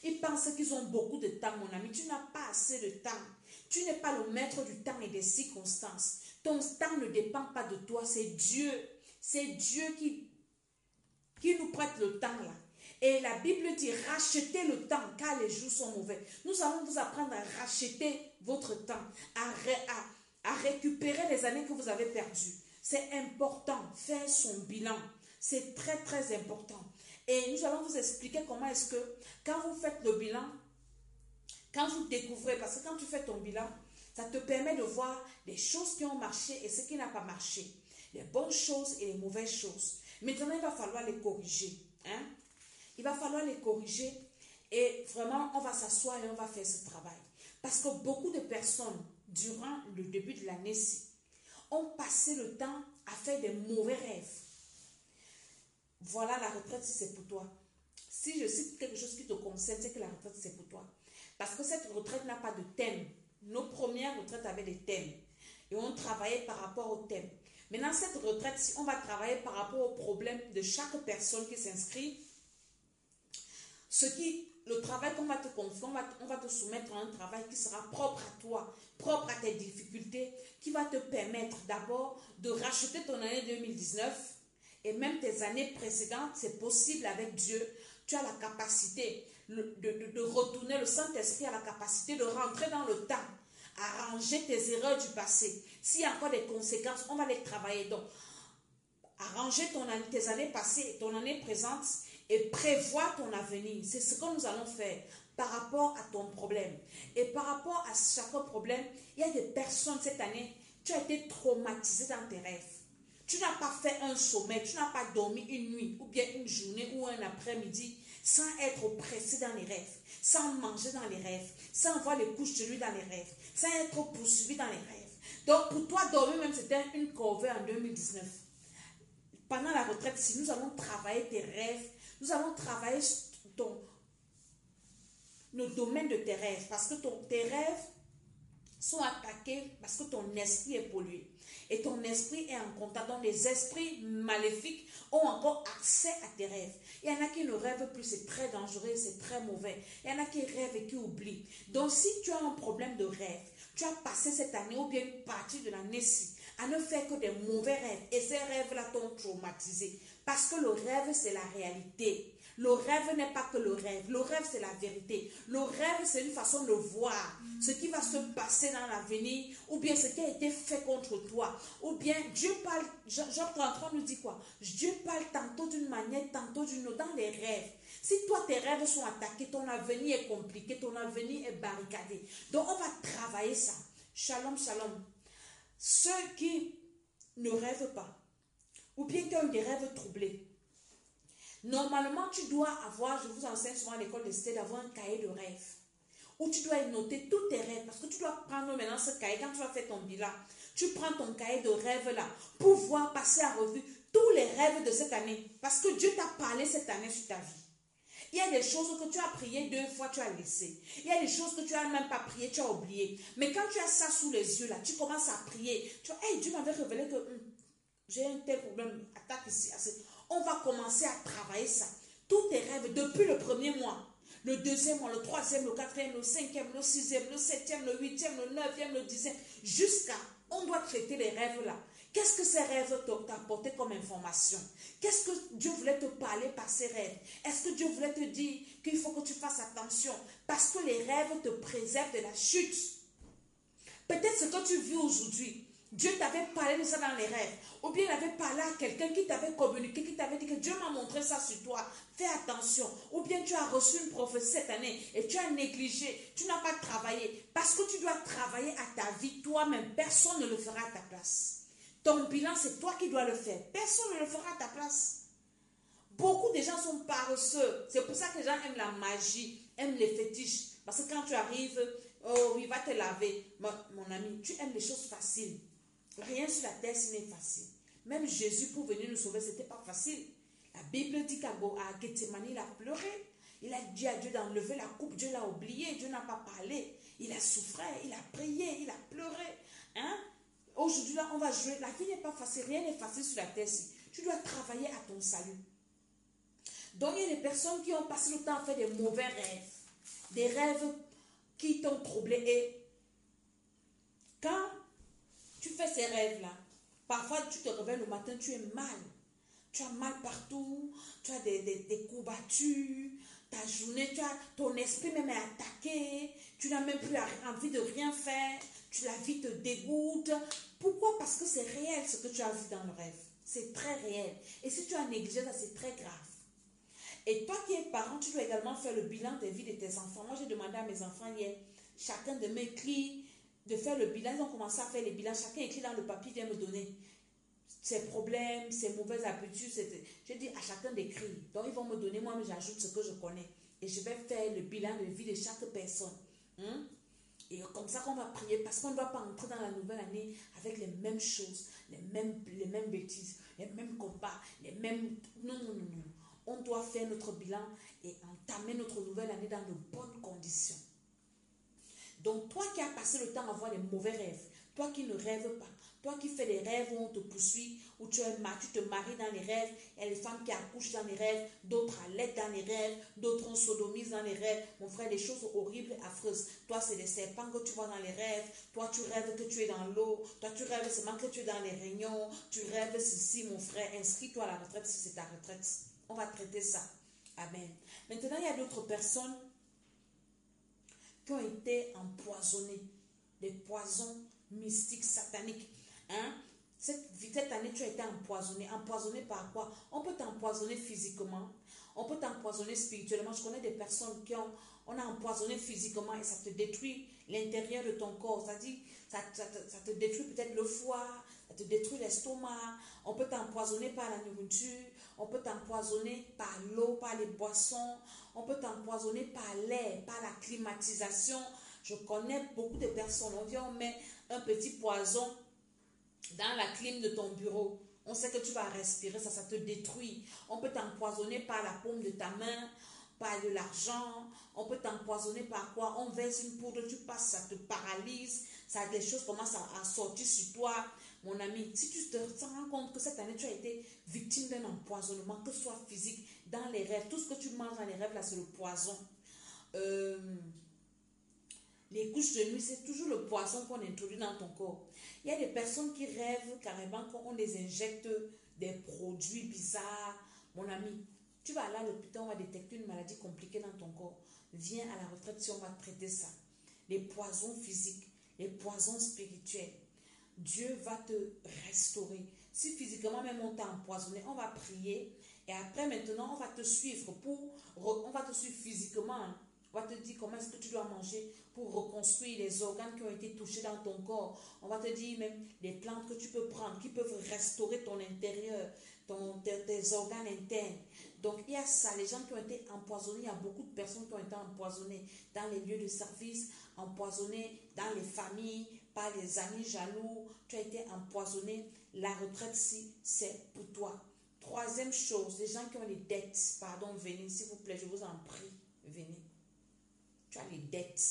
Ils pensent qu'ils ont beaucoup de temps, mon ami. Tu n'as pas assez de temps. Tu n'es pas le maître du temps et des circonstances. Ton temps ne dépend pas de toi, c'est Dieu. C'est Dieu qui nous prête le temps là. Et la Bible dit, rachetez le temps car les jours sont mauvais. Nous allons vous apprendre à racheter votre temps, à récupérer les années que vous avez perdues. C'est important, faire son bilan. C'est très très important. Et nous allons vous expliquer comment est-ce que quand vous faites le bilan, quand vous découvrez, parce que quand tu fais ton bilan, ça te permet de voir les choses qui ont marché et ce qui n'a pas marché. Les bonnes choses et les mauvaises choses. Maintenant, il va falloir les corriger. Hein? Il va falloir les corriger et vraiment, on va s'asseoir et on va faire ce travail. Parce que beaucoup de personnes, durant le début de l'année-ci, ont passé le temps à faire des mauvais rêves. Voilà la retraite si c'est pour toi. Si je cite quelque chose qui te concerne, c'est que la retraite c'est pour toi. Parce que cette retraite n'a pas de thème. Nos premières retraites avaient des thèmes. Et on travaillait par rapport au thème. Maintenant, cette retraite, si on va travailler par rapport aux problèmes de chaque personne qui s'inscrit, le travail qu'on va te confier, on va te soumettre à un travail qui sera propre à toi, propre à tes difficultés, qui va te permettre d'abord de racheter ton année 2019 et même tes années précédentes. C'est possible avec Dieu. Tu as la capacité de retourner. Le Saint-Esprit a la capacité de rentrer dans le temps, arranger tes erreurs du passé. S'il y a encore des conséquences, on va les travailler. Donc, arranger tes années passées, ton année présente et prévoir ton avenir. C'est ce que nous allons faire par rapport à ton problème. Et par rapport à chaque problème, il y a des personnes cette année, tu as été traumatisé dans tes rêves. Tu n'as pas fait un sommeil, tu n'as pas dormi une nuit ou bien une journée ou un après-midi sans être oppressé dans les rêves, sans manger dans les rêves, sans voir les couches de nuit dans les rêves, sans être poursuivi dans les rêves. Donc pour toi, dormir même, c'était une corvée en 2019. Pendant la retraite, si nous allons travailler tes rêves, nous allons travailler le domaine de tes rêves, parce que tes rêves sont attaqués parce que ton esprit est pollué. Et ton esprit est en contact. Donc les esprits maléfiques ont encore accès à tes rêves. Il y en a qui ne rêvent plus, c'est très dangereux, c'est très mauvais. Il y en a qui rêvent et qui oublient. Donc si tu as un problème de rêve, tu as passé cette année ou bien une partie de l'année-ci à ne faire que des mauvais rêves. Et ces rêves-là t'ont traumatisé. Parce que le rêve, c'est la réalité. Le rêve n'est pas que le rêve. Le rêve, c'est la vérité. Le rêve, c'est une façon de voir ce qui va se passer dans l'avenir, ou bien ce qui a été fait contre toi. Ou bien, Dieu parle, Job 33 nous dit quoi? Dieu parle tantôt d'une manière, tantôt d'une autre, dans les rêves. Si toi, tes rêves sont attaqués, ton avenir est compliqué, ton avenir est barricadé. Donc, on va travailler ça. Shalom, shalom. Ceux qui ne rêvent pas, ou bien qui ont des rêves troublés, normalement, tu dois avoir, je vous enseigne souvent à l'école de cité, d'avoir un cahier de rêve où tu dois noter tous tes rêves, parce que tu dois prendre maintenant ce cahier, quand tu vas faire ton bilan, tu prends ton cahier de rêve là pour voir passer à revue tous les rêves de cette année, parce que Dieu t'a parlé cette année sur ta vie. Il y a des choses que tu as prié 2 fois, tu as laissé. Il y a des choses que tu n'as même pas prié, tu as oublié. Mais quand tu as ça sous les yeux là, tu commences à prier. Tu vois, hey, Dieu m'avait révélé que j'ai un tel problème, attaque ici. On va commencer à travailler ça. Tous tes rêves depuis le premier mois, le deuxième mois, le troisième, le quatrième, le cinquième, le sixième, le septième, le huitième, le neuvième, le dixième, jusqu'à, on doit traiter les rêves là. Qu'est-ce que ces rêves t'ont apporté comme information? Qu'est-ce que Dieu voulait te parler par ces rêves? Est-ce que Dieu voulait te dire qu'il faut que tu fasses attention? Parce que les rêves te préservent de la chute. Peut-être ce que tu vis aujourd'hui, Dieu t'avait parlé de ça dans les rêves. Ou bien il avait parlé à quelqu'un qui t'avait communiqué, qui t'avait dit que Dieu m'a montré ça sur toi. Fais attention. Ou bien tu as reçu une prophétie cette année et tu as négligé. Tu n'as pas travaillé. Parce que tu dois travailler à ta vie toi-même. Personne ne le fera à ta place. Ton bilan, c'est toi qui dois le faire. Personne ne le fera à ta place. Beaucoup de gens sont paresseux. C'est pour ça que les gens aiment la magie, aiment les fétiches. Parce que quand tu arrives, oh, il va te laver. Mon ami, tu aimes les choses faciles. Rien sur la terre, ce n'est facile. Même Jésus, pour venir nous sauver, ce n'était pas facile. La Bible dit qu'à Gethsemane, il a pleuré. Il a dit à Dieu d'enlever la coupe. Dieu l'a oublié. Dieu n'a pas parlé. Il a souffert. Il a prié. Il a pleuré. Hein? Aujourd'hui, là, on va jouer. La vie n'est pas facile. Rien n'est facile sur la terre. Tu dois travailler à ton salut. Donc, il y a des personnes qui ont passé le temps à faire des mauvais rêves. Des rêves qui t'ont troublé. Et quand tu fais ces rêves-là, parfois tu te réveilles le matin, tu es mal. Tu as mal partout, tu as des courbatures, ta journée, ton esprit même est attaqué, tu n'as même plus envie de rien faire, la vie te dégoûte. Pourquoi? Parce que c'est réel ce que tu as vu dans le rêve. C'est très réel. Et si tu as négligé ça, c'est très grave. Et toi qui es parent, tu dois également faire le bilan des vies de tes enfants. Moi, j'ai demandé à mes enfants hier, chacun de mes écrit de faire le bilan. Ils ont commencé à faire les bilans. Chacun écrit dans le papier, vient me donner ses problèmes, ses mauvaises habitudes. J'ai dit à chacun d'écrire. Donc, ils vont me donner, moi, j'ajoute ce que je connais. Et je vais faire le bilan de vie de chaque personne. Et comme ça qu'on va prier, parce qu'on ne va pas entrer dans la nouvelle année avec les mêmes choses, les mêmes bêtises, les mêmes combats, les mêmes... Non, non, non, non. On doit faire notre bilan et entamer notre nouvelle année dans de bonnes conditions. Donc, toi qui as passé le temps à avoir des mauvais rêves, toi qui ne rêves pas, toi qui fais des rêves où on te poursuit, où tu te maries dans les rêves, il y a les femmes qui accouchent dans les rêves, d'autres allaitent dans les rêves, d'autres on sodomise dans les rêves. Mon frère, des choses horribles et affreuses. Toi, c'est des serpents que tu vois dans les rêves. Toi, tu rêves que tu es dans l'eau. Toi, tu rêves seulement que tu es dans les réunions. Tu rêves ceci, mon frère. Inscris-toi à la retraite si c'est ta retraite. On va traiter ça. Amen. Maintenant, il y a d'autres personnes qui ont été empoisonnées. Des poisons mystiques, sataniques. Cette année, tu as été empoisonné. Empoisonné par quoi? On peut t'empoisonner physiquement. On peut t'empoisonner spirituellement. Je connais des personnes on a empoisonné physiquement et ça te détruit l'intérieur de ton corps. C'est-à-dire, ça te détruit peut-être le foie, ça te détruit l'estomac. On peut t'empoisonner par la nourriture. On peut t'empoisonner par l'eau, par les boissons. On peut t'empoisonner par l'air, par la climatisation. Je connais beaucoup de personnes. On met un petit poison dans la clim de ton bureau. On sait que tu vas respirer, ça te détruit. On peut t'empoisonner par la paume de ta main, par de l'argent. On peut t'empoisonner par quoi? On verse une poudre, tu passes, ça te paralyse. Les choses commencent à sortir sur toi. Mon ami, si tu te rends compte que cette année, tu as été victime d'un empoisonnement, que ce soit physique, dans les rêves, tout ce que tu manges dans les rêves, là, c'est le poison. Les couches de nuit, c'est toujours le poison qu'on introduit dans ton corps. Il y a des personnes qui rêvent carrément qu'on les injecte des produits bizarres. Mon ami, tu vas aller à l'hôpital, on va détecter une maladie compliquée dans ton corps. Viens à la retraite si on va traiter ça. Les poisons physiques, les poisons spirituels. Dieu va te restaurer. Si physiquement même on t'a empoisonné, on va prier. Et après maintenant, on va te suivre on va te suivre physiquement. On va te dire comment est-ce que tu dois manger pour reconstruire les organes qui ont été touchés dans ton corps. On va te dire même les plantes que tu peux prendre qui peuvent restaurer ton intérieur, tes organes internes. Donc il y a ça, les gens qui ont été empoisonnés, il y a beaucoup de personnes qui ont été empoisonnées dans les lieux de service, empoisonnées dans les familles, par les amis jaloux. Tu as été empoisonné. La retraite, si c'est pour toi. Troisième chose, les gens qui ont les dettes, pardon, venez, s'il vous plaît, je vous en prie, venez. Tu as les dettes.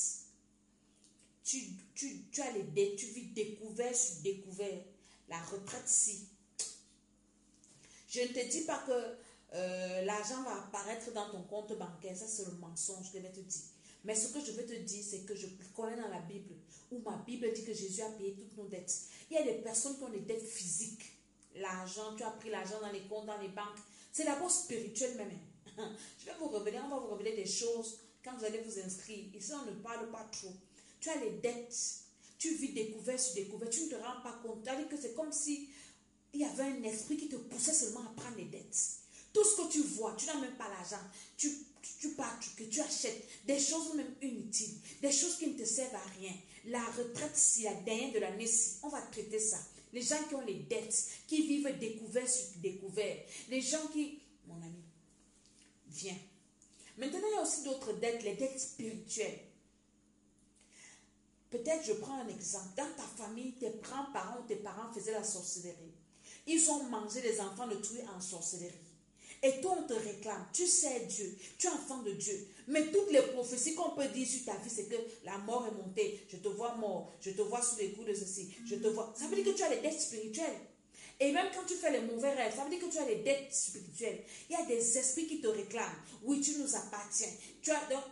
Tu as les dettes, tu vis découvert sur découvert. La retraite, si. Je ne te dis pas que l'argent va apparaître dans ton compte bancaire. Ça, c'est le mensonge que je vais te dire. Mais ce que je veux te dire, c'est que je connais dans la Bible, où ma Bible dit que Jésus a payé toutes nos dettes. Il y a des personnes qui ont des dettes physiques. L'argent, tu as pris l'argent dans les comptes, dans les banques. C'est d'abord spirituel même. Je vais vous révéler, on va vous révéler des choses quand vous allez vous inscrire. Ici, on ne parle pas trop. Tu as les dettes. Tu vis découvert sur découvert. Tu ne te rends pas compte. C'est-à-dire que c'est comme si il y avait un esprit qui te poussait seulement à prendre les dettes. Tout ce que tu vois, tu n'as même pas l'argent. Tu pars, que tu achètes des choses même inutiles, des choses qui ne te servent à rien. La retraite, si la dernière de l'année, si on va traiter ça. Les gens qui ont les dettes, qui vivent découvert sur découvert. Les gens qui... Mon ami, viens. Maintenant, il y a aussi d'autres dettes, les dettes spirituelles. Peut-être, je prends un exemple. Dans ta famille, tes grands-parents ou tes parents faisaient la sorcellerie. Ils ont mangé les enfants de tuer en sorcellerie. Et toi, on te réclame. Tu sais Dieu. Tu es enfant de Dieu. Mais toutes les prophéties qu'on peut dire sur ta vie, c'est que la mort est montée. Je te vois mort. Je te vois sous les coups de ceci. Je te vois. Ça veut dire que tu as les dettes spirituelles. Et même quand tu fais les mauvais rêves, ça veut dire que tu as les dettes spirituelles. Il y a des esprits qui te réclament. Oui, tu nous appartiens. Tu as donc,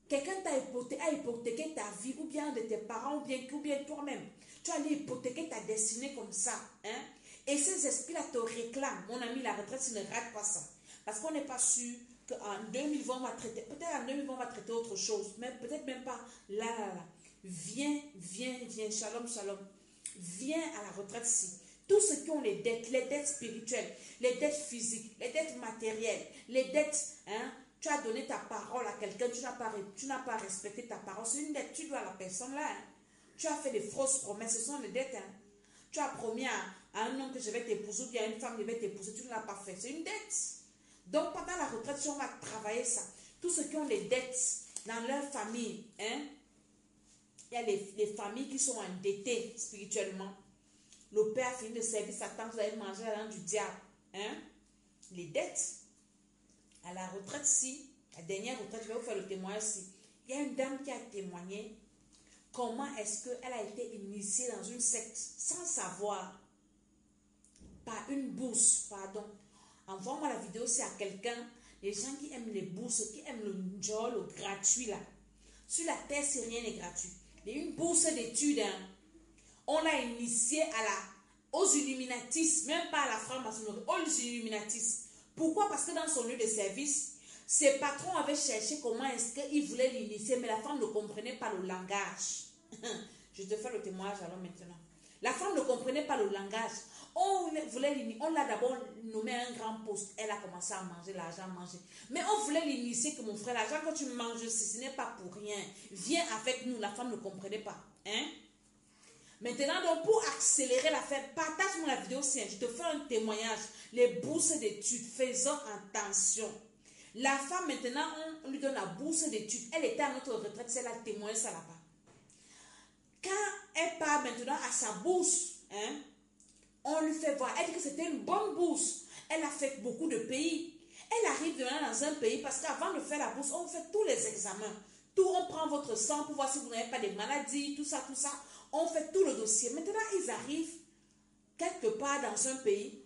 Quelqu'un a hypothéqué ta vie, ou bien de tes parents, ou bien toi-même. Tu as allé hypothéquer ta destinée comme ça. Hein? Et ces esprits-là te réclament. Mon ami, la retraite, tu ne rate pas ça. Parce qu'on n'est pas sûr qu'en 2020, on va traiter, peut-être en 2020, on va traiter autre chose, mais peut-être même pas là. Viens, shalom, shalom. Viens à la retraite-ci. Tous ceux qui ont les dettes spirituelles, les dettes physiques, les dettes matérielles, les dettes, hein, tu as donné ta parole à quelqu'un, tu n'as pas respecté ta parole, c'est une dette, tu dois à la personne là. Hein. Tu as fait des fausses promesses, ce sont les dettes. Hein. Tu as promis à un homme que je vais t'épouser, ou bien à une femme que je vais t'épouser, tu ne l'as pas fait, c'est une dette. Donc pendant la retraite, si on va travailler ça, tous ceux qui ont des dettes dans leur famille, hein, il y a les familles qui sont endettées spirituellement. Le père a fini de servir sa tante, vous allez manger la langue du diable. Hein? Les dettes. À la retraite, si, la dernière retraite, je vais vous faire le témoignage ici. Il y a une dame qui a témoigné comment est-ce qu'elle a été initiée dans une secte sans savoir, par une bourse, pardon. Envoie-moi la vidéo aussi à quelqu'un, les gens qui aiment les bourses, qui aiment le job, le gratuit là. Sur la terre, si rien n'est gratuit. Il y a une bourse d'études, hein. On l'a initié aux Illuminatis, même pas à la franc-maçonnerie, aux Illuminatis. Pourquoi? Parce que dans son lieu de service, ses patrons avaient cherché comment est-ce qu'ils voulaient l'initier, mais la femme ne comprenait pas le langage. Je te fais le témoignage alors maintenant. La femme ne comprenait pas le langage. On l'a d'abord nommé à un grand poste. Elle a commencé à manger l'argent, manger. Mais on voulait l'initier que mon frère, l'argent quand tu manges, ce n'est pas pour rien. Viens avec nous. La femme ne comprenait pas. Hein? Maintenant, donc, pour accélérer l'affaire, partage-moi la vidéo si je te fais un témoignage. Les bourses d'études, faisons attention. La femme, maintenant, on lui donne la bourse d'études. Elle était à notre retraite, c'est la témoignage ça là-bas. Quand elle part maintenant à sa bourse, hein, on lui fait voir. Elle dit que c'était une bonne bourse. Elle a fait beaucoup de pays. Elle arrive maintenant dans un pays parce qu'avant de faire la bourse, on fait tous les examens. Tout, on prend votre sang pour voir si vous n'avez pas de maladies, tout ça. On fait tout le dossier. Maintenant, ils arrivent quelque part dans un pays.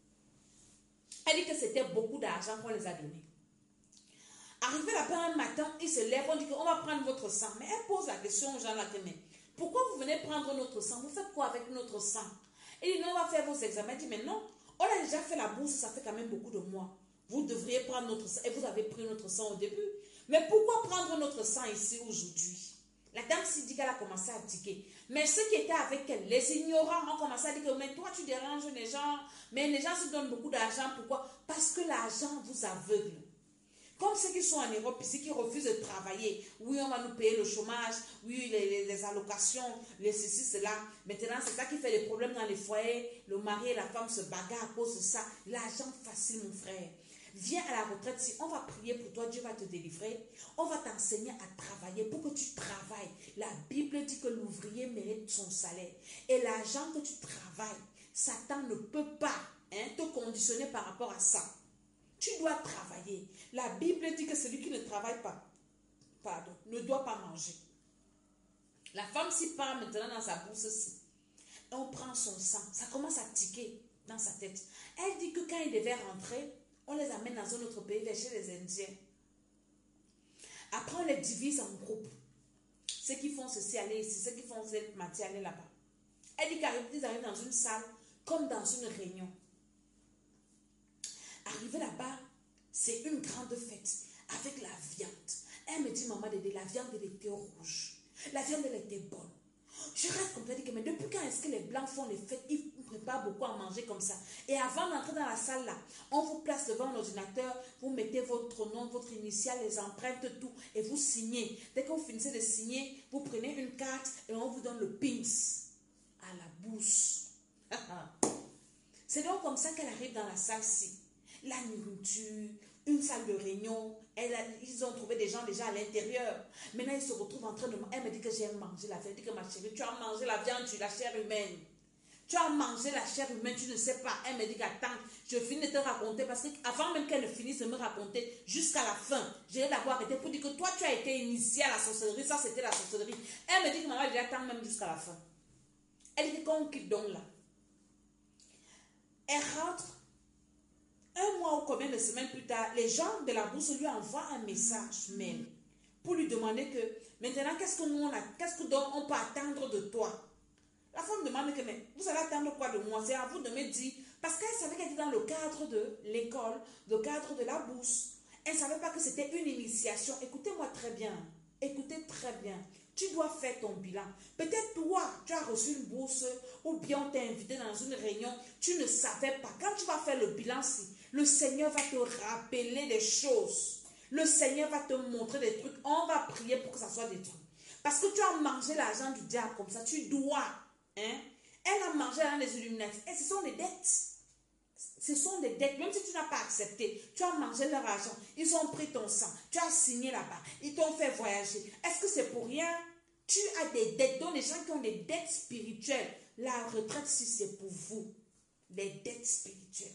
Elle dit que c'était beaucoup d'argent qu'on les a donné. Arrivé là-bas un matin, ils se lèvent, on dit qu'on va prendre votre sang. Mais elle pose la question aux gens là, mais pourquoi vous venez prendre notre sang? Vous faites quoi avec notre sang? Elle dit non, on va faire vos examens. Elle dit mais non, on a déjà fait la bourse, ça fait quand même beaucoup de mois. Vous devriez prendre notre sang. Et vous avez pris notre sang au début. Mais pourquoi prendre notre sang ici aujourd'hui? La dame s'est dit qu'elle a commencé à tiquer. Mais ceux qui étaient avec elle, les ignorants, ont commencé à dire que mais toi tu déranges les gens. Mais les gens se donnent beaucoup d'argent. Pourquoi? Parce que l'argent vous aveugle. Comme ceux qui sont en Europe ici, qui refusent de travailler. Oui, on va nous payer le chômage. Oui, les allocations, les ceci, cela. Maintenant, c'est ça qui fait des problèmes dans les foyers. Le mari et la femme se bagarrent à cause de ça. L'argent facile, mon frère. Viens à la retraite, si on va prier pour toi, Dieu va te délivrer. On va t'enseigner à travailler pour que tu travailles. La Bible dit que l'ouvrier mérite son salaire. Et l'argent que tu travailles, Satan ne peut pas te conditionner par rapport à ça. Tu dois travailler. La Bible dit que celui qui ne travaille pas, ne doit pas manger. La femme s'y part maintenant dans sa bourse-ci. On prend son sang. Ça commence à tiquer dans sa tête. Elle dit que quand il devait rentrer, on les amène dans un autre pays, vers chez les Indiens. Après, on les divise en groupes. Ceux qui font ceci, aller ici. Ceux qui font cette matière, aller là-bas. Elle dit qu'ils arrivent dans une salle, comme dans une réunion. Arrivé là-bas, c'est une grande fête avec la viande. Elle me dit, maman Dédé, la viande elle était rouge. La viande elle était bonne. Je reste comme ça, je dis que mais depuis quand est-ce que les blancs font les fêtes? Ils préparent beaucoup à manger comme ça. Et avant d'entrer dans la salle là, on vous place devant un ordinateur, vous mettez votre nom, votre initiale, les empreintes, tout, et vous signez. Dès que vous finissez de signer, vous prenez une carte et on vous donne le pins à la bourse. C'est donc comme ça qu'elle arrive dans la salle-ci. La nourriture, une salle de réunion, ils ont trouvé des gens déjà à l'intérieur. Maintenant, ils se retrouvent en train de manger. Elle me dit que j'ai mangé la viande. Elle dit que ma chérie, tu as mangé la viande, la chair humaine. Tu as mangé la chair humaine, tu ne sais pas. Elle me dit qu'attends, je finis de te raconter parce qu'avant même qu'elle ne finisse de me raconter, jusqu'à la fin, j'ai d'abord arrêté pour dire que toi, tu as été initié à la sorcellerie. Ça, c'était la sorcellerie. Elle me dit que maman, elle attend même jusqu'à la fin. Elle dit qu'on quitte donc là. Elle rentre. Un mois ou combien de semaines plus tard, les gens de la bourse lui envoient un message mail pour lui demander que maintenant, qu'est-ce que donc on peut attendre de toi? La femme demande que, mais vous allez attendre quoi de moi? C'est à vous de me dire. Parce qu'elle savait qu'elle était dans le cadre de l'école, le cadre de la bourse. Elle ne savait pas que c'était une initiation. Écoutez-moi très bien. Écoutez très bien. Tu dois faire ton bilan. Peut-être toi, tu as reçu une bourse ou bien on t'a invité dans une réunion. Tu ne savais pas. Quand tu vas faire le bilan, le Seigneur va te rappeler des choses. Le Seigneur va te montrer des trucs. On va prier pour que ça soit des trucs. Parce que tu as mangé l'argent du diable comme ça. Tu dois. Hein? Elle a mangé l'argent des Illuminati. Et ce sont des dettes. Ce sont des dettes. Même si tu n'as pas accepté, tu as mangé leur argent. Ils ont pris ton sang. Tu as signé là-bas. Ils t'ont fait voyager. Est-ce que c'est pour rien? Tu as des dettes. Donc les gens qui ont des dettes spirituelles, la retraite, si c'est pour vous. Les dettes spirituelles.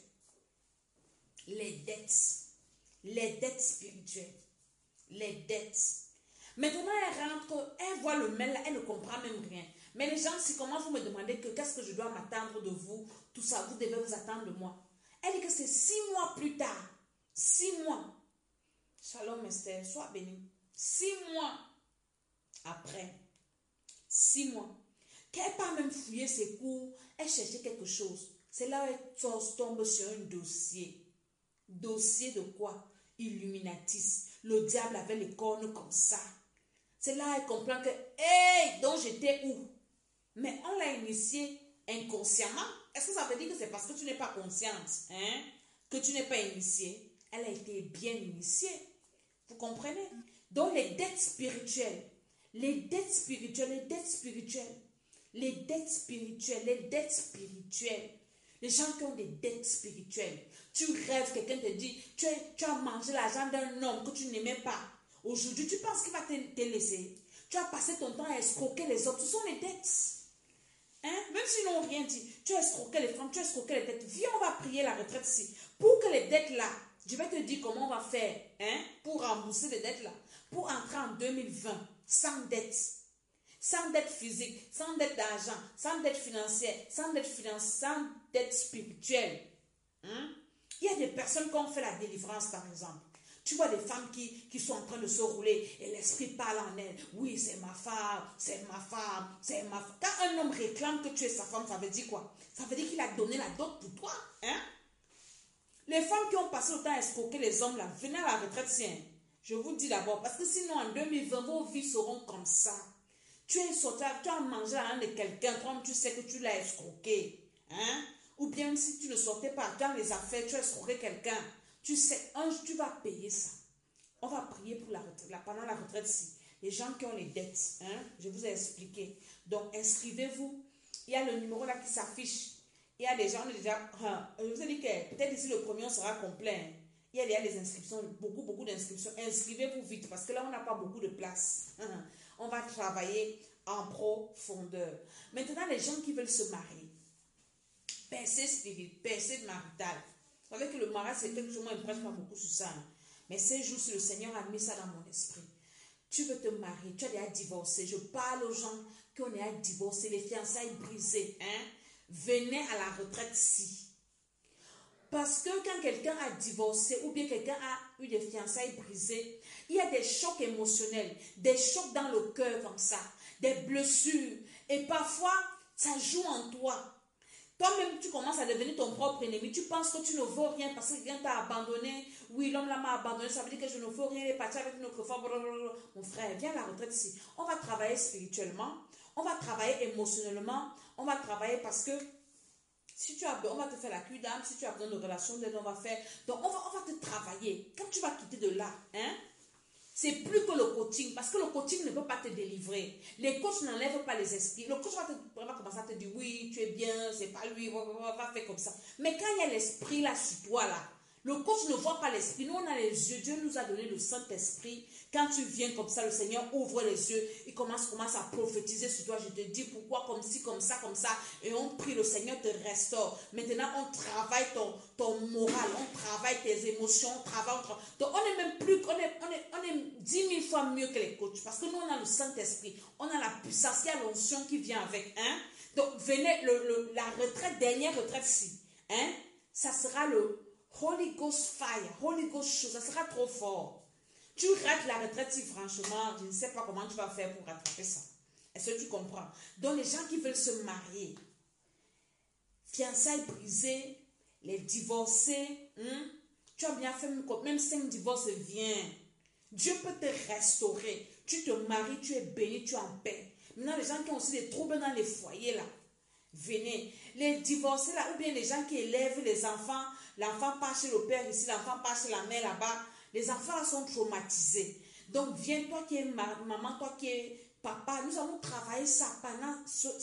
Les dettes. Les dettes spirituelles. Les dettes. Maintenant, elle rentre, elle voit le mail là, elle ne comprend même rien. Mais les gens, si comment vous me demandez que qu'est-ce que je dois m'attendre de vous, tout ça, vous devez vous attendre de moi. Elle dit que c'est 6 mois plus tard. 6 mois. Shalom Esther, sois béni. 6 mois après. 6 mois. Qu'elle n'a pas même fouillé ses cours, elle cherchait quelque chose. C'est là où elle tombe sur un dossier. Dossier de quoi? Illuminatis. Le diable avait les cornes comme ça. C'est là où elle comprend que, hey, donc j'étais où? Mais on l'a initié inconsciemment. Est-ce que ça veut dire que c'est parce que tu n'es pas consciente, hein, que tu n'es pas initiée? Elle a été bien initiée. Vous comprenez? Donc les dettes spirituelles, les dettes spirituelles, les dettes spirituelles, les dettes spirituelles, les dettes spirituelles. Les gens qui ont des dettes spirituelles. Tu rêves, quelqu'un te dit, tu as mangé l'argent d'un homme que tu n'aimais pas. Aujourd'hui, tu penses qu'il va te laisser. Tu as passé ton temps à escroquer les autres. Ce sont les dettes. Hein? Même s'ils n'ont rien dit, tu as escroqué les femmes, tu as escroqué les dettes. Viens, on va prier la retraite ici. Pour que les dettes là, je vais te dire comment on va faire, hein, pour rembourser les dettes là. Pour entrer en 2020 sans dette. Sans dette physique, sans dette d'argent, sans dette financière, sans dette spirituelle. Hein? Il y a des personnes qui ont fait la délivrance, par exemple. Tu vois des femmes qui sont en train de se rouler et l'esprit parle en elles. Oui, c'est ma femme, c'est ma femme, c'est ma femme. Quand un homme réclame que tu es sa femme, ça veut dire quoi? Ça veut dire qu'il a donné la dot pour toi. Hein? Les femmes qui ont passé le temps à escroquer les hommes, là, venez à la retraite, tiens. Je vous dis d'abord, parce que sinon en 2020, vos vies seront comme ça. Tu es sorti, tu as mangé la main de quelqu'un, toi tu sais que tu l'as escroqué. Hein? Ou bien si tu ne sortais pas dans les affaires, tu as escroqué quelqu'un. Tu sais, un jour tu vas payer ça. On va prier pour la retraite, pendant la retraite ici. Les gens qui ont les dettes, hein? Je vous ai expliqué. Donc inscrivez-vous. Il y a le numéro là qui s'affiche. Il y a des gens déjà. Je vous ai dit que peut-être ici le premier on sera complet. Hein? Il y a déjà des inscriptions, beaucoup d'inscriptions. Inscrivez-vous vite parce que là on n'a pas beaucoup de place. On va travailler en profondeur. Maintenant, les gens qui veulent se marier, percée spirituelle, percée maritale. Vous savez que le mariage, c'est quelque chose, moi, je ne prêche pas beaucoup sur ça. Hein. Mais ces jours, si le Seigneur a mis ça dans mon esprit, tu veux te marier, tu as déjà divorcé. Je parle aux gens qui ont déjà divorcé, les fiançailles brisées. Hein? Venez à la retraite ici. Parce que quand quelqu'un a divorcé ou bien quelqu'un a eu des fiançailles brisées, il y a des chocs émotionnels, des chocs dans le cœur comme ça, des blessures. Et parfois, ça joue en toi. Toi-même, tu commences à devenir ton propre ennemi. Tu penses que tu ne vaux rien parce que quelqu'un t'a abandonné. Oui, l'homme là m'a abandonné, ça veut dire que je ne vaux rien. Il est parti avec une autre femme. Mon frère, viens à la retraite ici. On va travailler spirituellement. On va travailler émotionnellement. On va travailler parce que si tu as besoin, on va te faire la cure d'âme. Si tu as besoin de relations d'aide, on va faire. Donc, on va te travailler. Quand tu vas quitter de là, hein, c'est plus que le coaching, parce que le coaching ne peut pas te délivrer. Les coachs n'enlèvent pas les esprits. Le coach va commencer à te dire, oui, tu es bien, c'est pas lui, va faire comme ça. Mais quand il y a l'esprit là sur toi, là, le coach ne voit pas l'esprit. Nous, on a les yeux. Dieu nous a donné le Saint-Esprit. Quand tu viens comme ça, le Seigneur ouvre les yeux. Il commence à prophétiser sur toi. Je te dis pourquoi, comme ci, comme ça, comme ça. Et on prie, le Seigneur te restaure. Maintenant, on travaille ton moral. On travaille tes émotions. Donc, on est même plus, on est 10 000 fois mieux que les coachs. Parce que nous, on a le Saint-Esprit. On a la puissance. Il y a l'onction qui vient avec. Hein? Donc, venez, la retraite, dernière retraite ici. Hein? Ça sera le Holy Ghost fire, Holy Ghost show, ça sera trop fort. Tu rates la retraite si franchement, je ne sais pas comment tu vas faire pour rattraper ça. Est-ce que tu comprends? Donc les gens qui veulent se marier, fiançailles brisées, les divorcés, tu as bien fait, même 5 divorces, viens. Dieu peut te restaurer. Tu te maries, tu es béni, tu es en paix. Maintenant, les gens qui ont aussi des troubles dans les foyers là, venez. Les divorcés là, ou bien les gens qui élèvent les enfants, l'enfant part chez le père ici, l'enfant part chez la mère là-bas. Les enfants là sont traumatisés. Donc viens, toi qui es maman, toi qui es papa, nous allons travailler ça pendant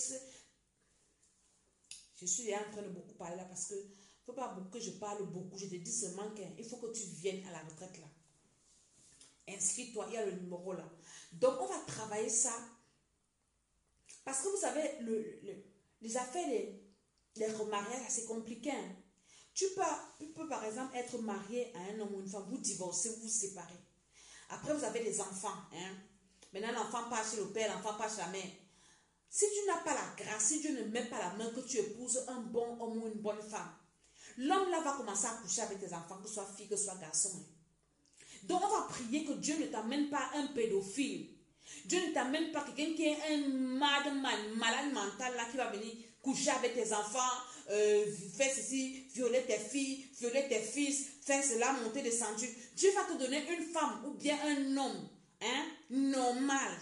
Je suis déjà en train de beaucoup parler là parce que il ne faut pas que je parle beaucoup. Je te dis seulement qu'il faut que tu viennes à la retraite là. Inscris-toi, il y a le numéro là. Donc on va travailler ça. Parce que vous savez, les affaires, les remariages, c'est compliqué. Hein? Tu peux par exemple être marié à un homme ou une femme, vous divorcez, vous vous séparez. Après vous avez des enfants. Hein? Maintenant l'enfant passe chez le père, l'enfant passe chez la mère. Si tu n'as pas la grâce, si Dieu ne met pas la main que tu épouses un bon homme ou une bonne femme, l'homme là va commencer à coucher avec tes enfants, que ce soit fille, que ce soit garçon. Donc on va prier que Dieu ne t'amène pas un pédophile. Dieu ne t'amène pas quelqu'un qui est un malade mental là qui va venir coucher avec tes enfants, faire ceci, violer tes filles, violer tes fils, faire cela, monter, descendre. Dieu va te donner une femme ou bien un homme normal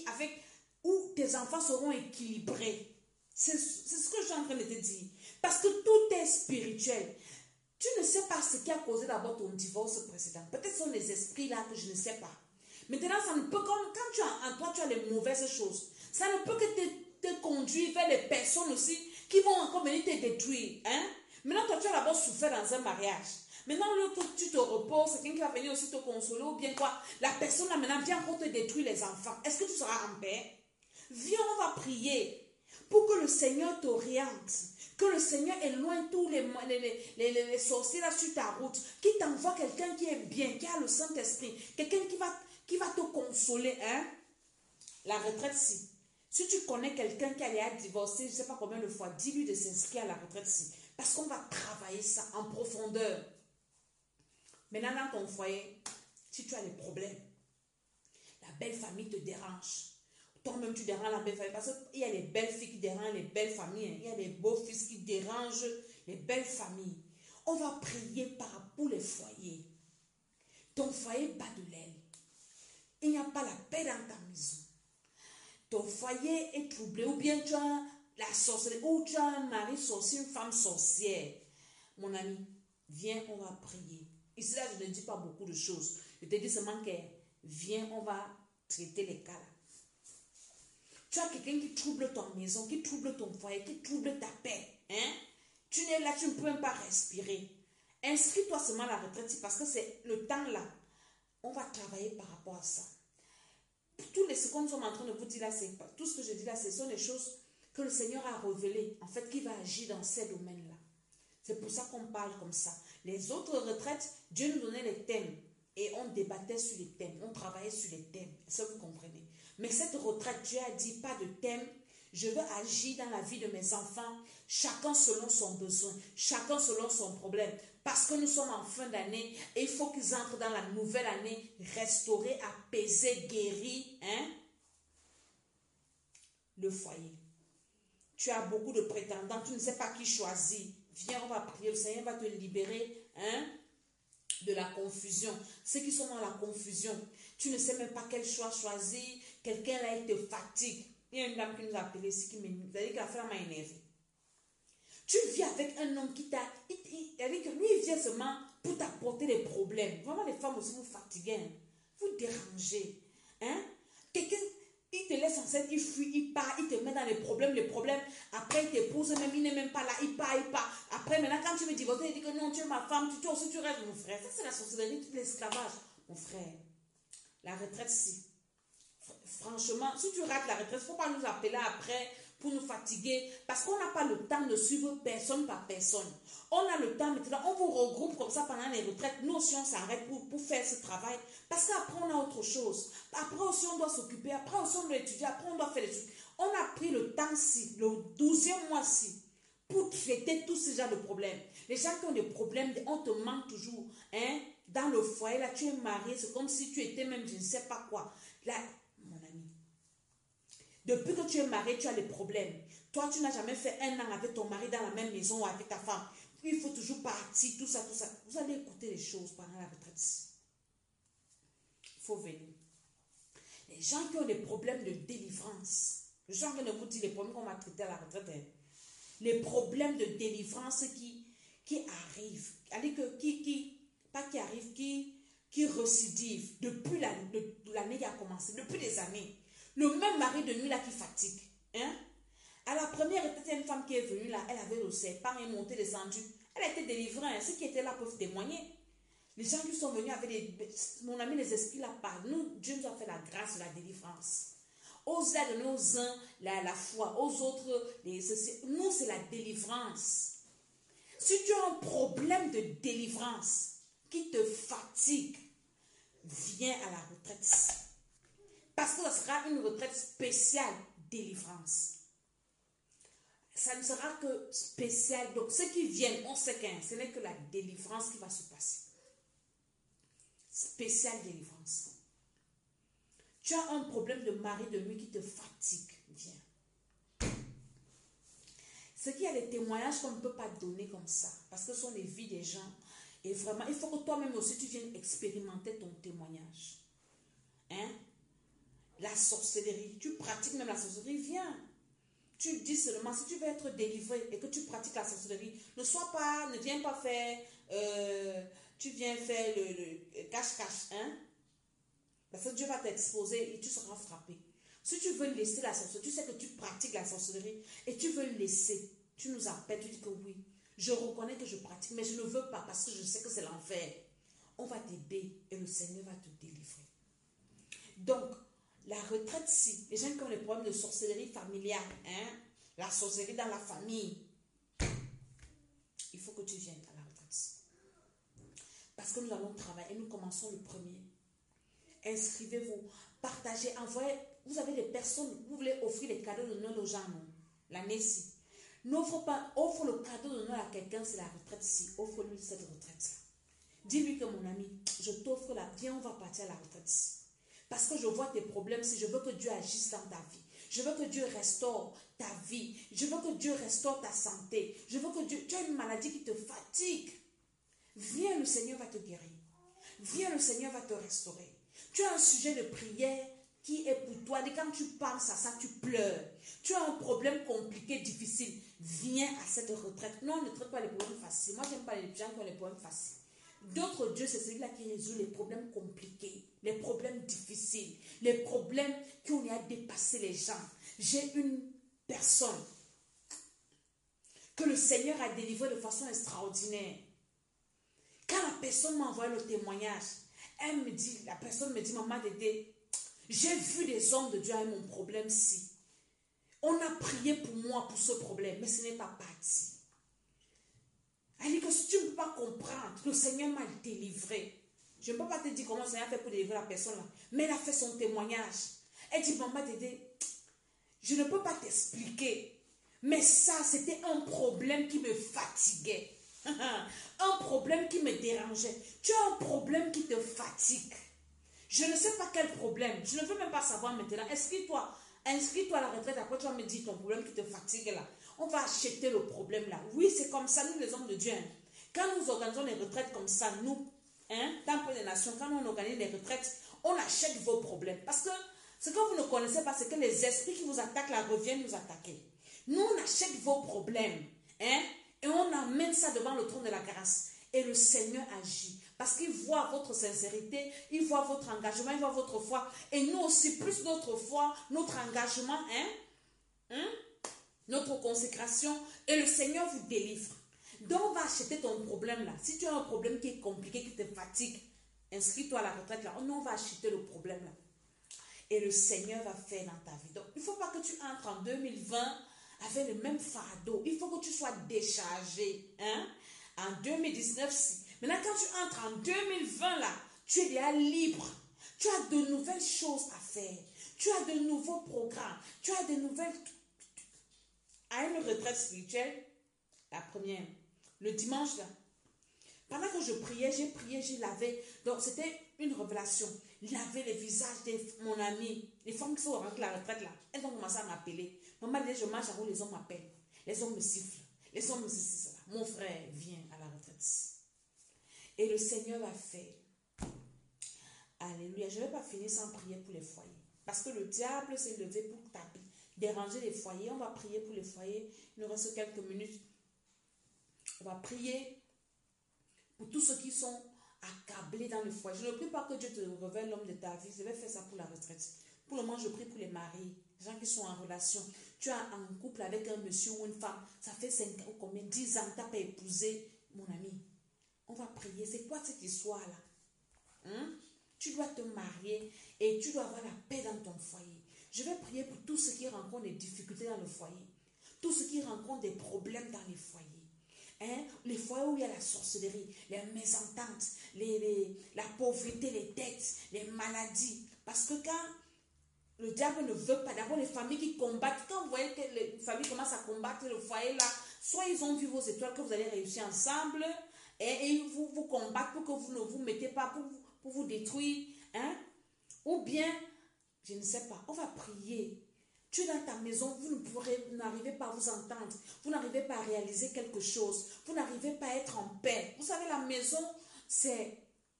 où tes enfants seront équilibrés. C'est ce que je suis en train de te dire. Parce que tout est spirituel. Tu ne sais pas ce qui a causé d'abord ton divorce précédent. Peut-être ce sont les esprits là que je ne sais pas. Maintenant, ça ne peut quand en toi tu as les mauvaises choses, ça ne peut que te conduire vers des personnes aussi qui vont encore venir te détruire. Hein? Maintenant, toi tu as d'abord souffert dans un mariage. Maintenant, tu te reposes, c'est quelqu'un qui va venir aussi te consoler ou bien quoi. La personne là maintenant vient encore te détruire les enfants. Est-ce que tu seras en paix? Viens, on va prier pour que le Seigneur t'oriente, que le Seigneur éloigne tous les sorciers là sur ta route, qui t'envoie quelqu'un qui est bien, qui a le Saint-Esprit, quelqu'un qui va te consoler. Hein? La retraite, si tu connais quelqu'un qui a divorcé, je ne sais pas combien de fois, dis-lui de s'inscrire à la retraite, parce qu'on va travailler ça en profondeur. Maintenant, dans ton foyer, si tu as des problèmes, la belle famille te dérange. Toi-même, tu déranges la belle famille. Parce qu'il y a les belles filles qui dérangent les belles familles. Hein. Il y a les beaux-fils qui dérangent les belles familles. On va prier pour les foyers. Ton foyer bat de l'aile. Il n'y a pas la paix dans ta maison. Ton foyer est troublé. Ou bien tu as la sorcellerie. Ou tu as un mari sorcier, une femme sorcière. Mon ami, viens, on va prier. Ici, là, je ne dis pas beaucoup de choses. Je te dis seulement que viens, on va traiter les cas là. Tu as quelqu'un qui trouble ton maison, qui trouble ton foyer, qui trouble ta paix. Hein? Tu n'es là, tu ne peux même pas respirer. Inscris-toi seulement à la retraite parce que c'est le temps là. On va travailler par rapport à ça. Tous les secondes que nous sommes en train de vous dire là, tout ce que je dis là, ce sont des choses que le Seigneur a révélées, en fait, qui va agir dans ces domaines-là. C'est pour ça qu'on parle comme ça. Les autres retraites, Dieu nous donnait les thèmes et on débattait sur les thèmes, on travaillait sur les thèmes. Ça, vous comprenez? Mais cette retraite, Dieu a dit, pas de thème. Je veux agir dans la vie de mes enfants, chacun selon son besoin, chacun selon son problème. Parce que nous sommes en fin d'année et il faut qu'ils entrent dans la nouvelle année restaurés, apaisés, guéris. Hein? Le foyer. Tu as beaucoup de prétendants, tu ne sais pas qui choisir. Viens, on va prier, le Seigneur va te libérer. Hein? De la confusion. Ceux qui sont dans la confusion, tu ne sais même pas quel choix choisir. Quelqu'un là, il te fatigue. Il y a une dame qui nous a appelé ici qui m'énerve. C'est-à-dire que la femme m'a énervé. Tu vis avec un homme qui t'a. C'est-à-dire que lui, il vient seulement pour t'apporter des problèmes. Vraiment, les femmes aussi vous fatiguez. Hein? Vous dérangez. Hein? Quelqu'un, il te laisse enceinte, il fuit, il part, il te met dans les problèmes. Après, il t'épouse, même, il n'est même pas là, il part. Après, maintenant, quand tu veux divorcer, il dit que non, tu es ma femme, tu aussi, tu restes mon frère. Ça, c'est la sorcellerie, l'esclavage. Mon frère, la retraite, franchement, si tu rates la retraite, il ne faut pas nous appeler après pour nous fatiguer, parce qu'on n'a pas le temps de suivre personne par personne. On a le temps maintenant, on vous regroupe comme ça pendant les retraites. Nous aussi, on s'arrête pour faire ce travail, parce qu'après, on a autre chose. Après aussi, on doit s'occuper, après aussi, on doit étudier, après, on doit faire des trucs. On a pris le temps-ci, le 12e mois-ci,
pour traiter tous ces genres de problèmes. Les gens qui ont des problèmes, on te manque toujours. Hein? Dans le foyer, là, tu es marié, c'est comme si tu étais même, je ne sais pas quoi. Là, mon ami, depuis que tu es marié, tu as des problèmes. Toi, tu n'as jamais fait un an avec ton mari dans la même maison ou avec ta femme. Il faut toujours partir, tout ça, tout ça. Vous allez écouter les choses pendant la retraite. Il faut venir. Les gens qui ont des problèmes de délivrance. Je suis en train de vous dire les problèmes qu'on va traiter à la retraite. Hein. Les problèmes de délivrance qui arrivent. Pas qui arrivent, qui récidivent depuis l'année qui a commencé, depuis des années. Le même mari de nuit là qui fatigue. Hein? À la première retraite, il y a une femme qui est venue là, elle avait le serpent, elle est montée, descendue. Elle a été délivrée. Hein. Ceux qui étaient là peuvent témoigner. Les gens qui sont venus avec mon ami, les esprits là parlent. Nous, Dieu nous a fait la grâce de la délivrance. Aux aides de nos uns, la foi. Aux autres, nous, c'est la délivrance. Si tu as un problème de délivrance qui te fatigue, viens à la retraite. Parce que ce sera une retraite spéciale délivrance. Ça ne sera que spécial. Donc, ceux qui viennent, on sait qu'un, ce n'est que la délivrance qui va se passer. Spéciale délivrance. Tu as un problème de mari de nuit qui te fatigue. Viens. Ce qu'il y a des témoignages qu'on ne peut pas donner comme ça. Parce que ce sont les vies des gens. Et vraiment, il faut que toi-même aussi, tu viennes expérimenter ton témoignage. Hein? La sorcellerie. Tu pratiques même la sorcellerie. Viens. Tu dis seulement, si tu veux être délivré et que tu pratiques la sorcellerie, ne viens pas faire, tu viens faire le cache-cache, hein? Parce que Dieu va t'exposer et tu seras frappé. Si tu veux laisser la sorcellerie, tu sais que tu pratiques la sorcellerie et tu veux laisser, tu nous appelles, tu dis que oui, je reconnais que je pratique, mais je ne veux pas parce que je sais que c'est l'enfer. On va t'aider et le Seigneur va te délivrer. Donc, la retraite, si les gens qui ont des problèmes de sorcellerie familiale, hein, la sorcellerie dans la famille, il faut que tu viennes à la retraite. Parce que nous allons travailler et nous commençons le 1er. Inscrivez-vous, partagez, envoyez. Vous avez des personnes, vous voulez offrir des cadeaux de Noël aux gens, non? L'année-ci. Offre le cadeau de Noël à quelqu'un, c'est la retraite-ci. Offre-lui cette retraite-là. Dis-lui que mon ami, je t'offre la, viens, on va partir à la retraite. Parce que je vois tes problèmes, si je veux que Dieu agisse dans ta vie. Je veux que Dieu restaure ta vie. Je veux que Dieu restaure ta santé. Je veux que Dieu, tu as une maladie qui te fatigue. Viens, le Seigneur va te guérir. Viens, le Seigneur va te restaurer. Tu as un sujet de prière qui est pour toi. Et quand tu penses à ça, tu pleures. Tu as un problème compliqué, difficile. Viens à cette retraite. Non, on ne traite pas les problèmes faciles. Moi, je n'aime pas les gens qui ont les problèmes faciles. D'autres dieux, c'est celui-là qui résout les problèmes compliqués, les problèmes difficiles, les problèmes qui ont à dépasser les gens. J'ai une personne que le Seigneur a délivrée de façon extraordinaire. Quand la personne m'a envoyé le témoignage, la personne me dit, maman Dédé, j'ai vu des hommes de Dieu avec mon problème-ci. On a prié pour moi pour ce problème, mais ce n'est pas parti. Elle dit que si tu ne peux pas comprendre, le Seigneur m'a délivré. Je ne peux pas te dire comment le Seigneur a fait pour délivrer la personne là. Mais elle a fait son témoignage. Elle dit, maman Dédé, je ne peux pas t'expliquer. Mais ça, c'était un problème qui me fatiguait. Un problème qui me dérangeait. Tu as un problème qui te fatigue. Je ne sais pas quel problème. Je ne veux même pas savoir maintenant. Inscris-toi à la retraite. Après, tu vas me dire ton problème qui te fatigue là. On va acheter le problème là. Oui, c'est comme ça, nous les hommes de Dieu. Hein. Quand nous organisons des retraites comme ça, nous, Temple des Nations, quand on organise des retraites, on achète vos problèmes. Parce que ce que vous ne connaissez pas, c'est que les esprits qui vous attaquent là reviennent nous attaquer. Nous, on achète vos problèmes. Et on amène ça devant le trône de la grâce. Et le Seigneur agit. Parce qu'il voit votre sincérité, il voit votre engagement, il voit votre foi. Et nous aussi, plus notre foi, notre engagement, notre consécration. Et le Seigneur vous délivre. Donc, on va acheter ton problème là. Si tu as un problème qui est compliqué, qui te fatigue, inscris-toi à la retraite là. On va acheter le problème là. Et le Seigneur va faire dans ta vie. Donc, il ne faut pas que tu entres en 2020 avec le même fardeau. Il faut que tu sois déchargé. En 2019, si. Maintenant, quand tu entres en 2020 là, tu es déjà libre. Tu as de nouvelles choses à faire. Tu as de nouveaux programmes. Tu as de nouvelles... À une retraite spirituelle, la première, le dimanche là, pendant que je priais, j'ai lavé. Donc, c'était une révélation. Laver les visages de mon ami. Les femmes qui sont au rentrée la retraite là, elles ont commencé à m'appeler. Maman dit, je marche à où les hommes m'appellent. Les hommes me sifflent. Les hommes me sifflent. Mon frère vient à la retraite. Et le Seigneur a fait. Alléluia. Je ne vais pas finir sans prier pour les foyers. Parce que le diable s'est levé pour taper, déranger les foyers. On va prier pour les foyers. Il nous reste quelques minutes. On va prier pour tous ceux qui sont accablés dans le foyer. Je ne prie pas que Dieu te révèle l'homme de ta vie. Je vais faire ça pour la retraite. Pour le moment, je prie pour les maris, les gens qui sont en relation. Tu es en couple avec un monsieur ou une femme. Ça fait 5 ans ou combien, 10 ans, tu n'as pas épousé, mon ami. On va prier. C'est quoi cette histoire-là? Tu dois te marier et tu dois avoir la paix dans ton foyer. Je vais prier pour tous ceux qui rencontrent des difficultés dans le foyer. Tous ceux qui rencontrent des problèmes dans les foyers. Les foyers où il y a la sorcellerie, les mésententes, la pauvreté, les dettes, les maladies. Parce que quand le diable ne veut pas, d'abord les familles qui combattent, quand vous voyez que les familles commencent à combattre le foyer là, soit ils ont vu vos étoiles que vous allez réussir ensemble et ils vous combattent pour que vous ne vous mettez pas, pour vous détruire. Ou bien, je ne sais pas, on va prier. Tu es dans ta maison, vous n'arrivez pas à vous entendre. Vous n'arrivez pas à réaliser quelque chose. Vous n'arrivez pas à être en paix. Vous savez, la maison, c'est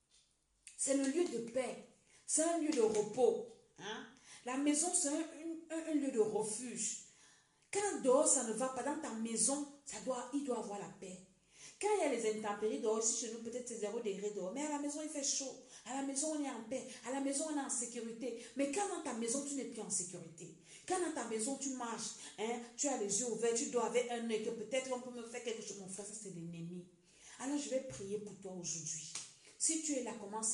le lieu de paix. C'est un lieu de repos. La maison, c'est un lieu de refuge. Quand dehors, ça ne va pas dans ta maison, il doit avoir la paix. Quand il y a les intempéries dehors, ici chez nous, peut-être c'est 0 degré dehors. Mais à la maison, il fait chaud. À la maison, on est en paix. À la maison, on est en sécurité. Mais quand dans ta maison, tu n'es plus en sécurité. Quand dans ta maison, tu marches, tu as les yeux ouverts, tu dois avec un œil que peut-être on peut me faire quelque chose. Mon frère, ça c'est l'ennemi. Alors, je vais prier pour toi aujourd'hui. Si tu es là, commence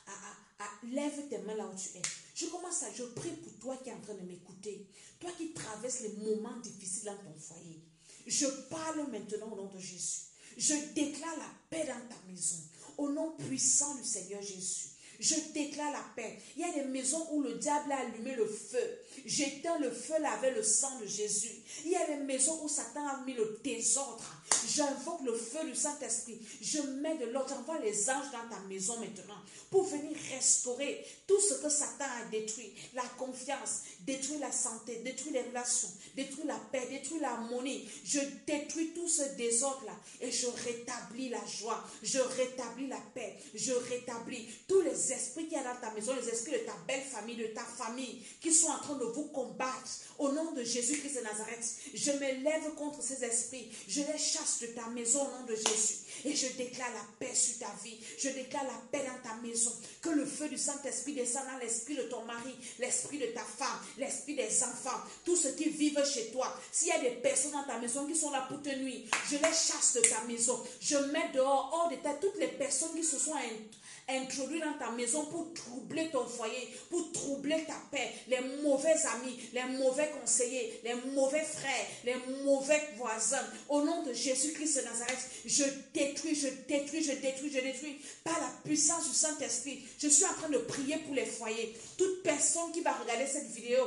à lève tes mains là où tu es. Je prie pour toi qui es en train de m'écouter. Toi qui traverses les moments difficiles dans ton foyer. Je parle maintenant au nom de Jésus. Je déclare la paix dans ta maison. Au nom puissant du Seigneur Jésus. Je déclare la paix. Il y a des maisons où le diable a allumé le feu. J'éteins le feu là avec le sang de Jésus. Il y a des maisons où Satan a mis le désordre. J'invoque le feu du Saint-Esprit. Je mets de l'ordre. J'envoie les anges dans ta maison maintenant pour venir restaurer tout ce que Satan a détruit. La confiance, détruire la santé, détruire les relations, détruire la paix, détruire l'harmonie. Je détruis tout ce désordre-là et je rétablis la joie. Je rétablis la paix. Je rétablis tous les esprits qu'il y a dans ta maison, les esprits de ta belle famille, de ta famille, qui sont en train de vous combattre. Au nom de Jésus-Christ de Nazareth, je me lève contre ces esprits. Je les chasse de ta maison au nom de Jésus. Et je déclare la paix sur ta vie. Je déclare la paix dans ta maison. Que le feu du Saint-Esprit descende dans l'esprit de ton mari, l'esprit de ta femme, l'esprit des enfants, tous ceux qui vivent chez toi. S'il y a des personnes dans ta maison qui sont là pour te nuire, je les chasse de ta maison. Je mets dehors, hors de ta, toutes les personnes qui se sont introduit dans ta maison pour troubler ton foyer, pour troubler ta paix, les mauvais amis, les mauvais conseillers, les mauvais frères, les mauvais voisins. Au nom de Jésus-Christ de Nazareth, je détruis par la puissance du Saint-Esprit. Je suis en train de prier pour les foyers. Toute personne qui va regarder cette vidéo,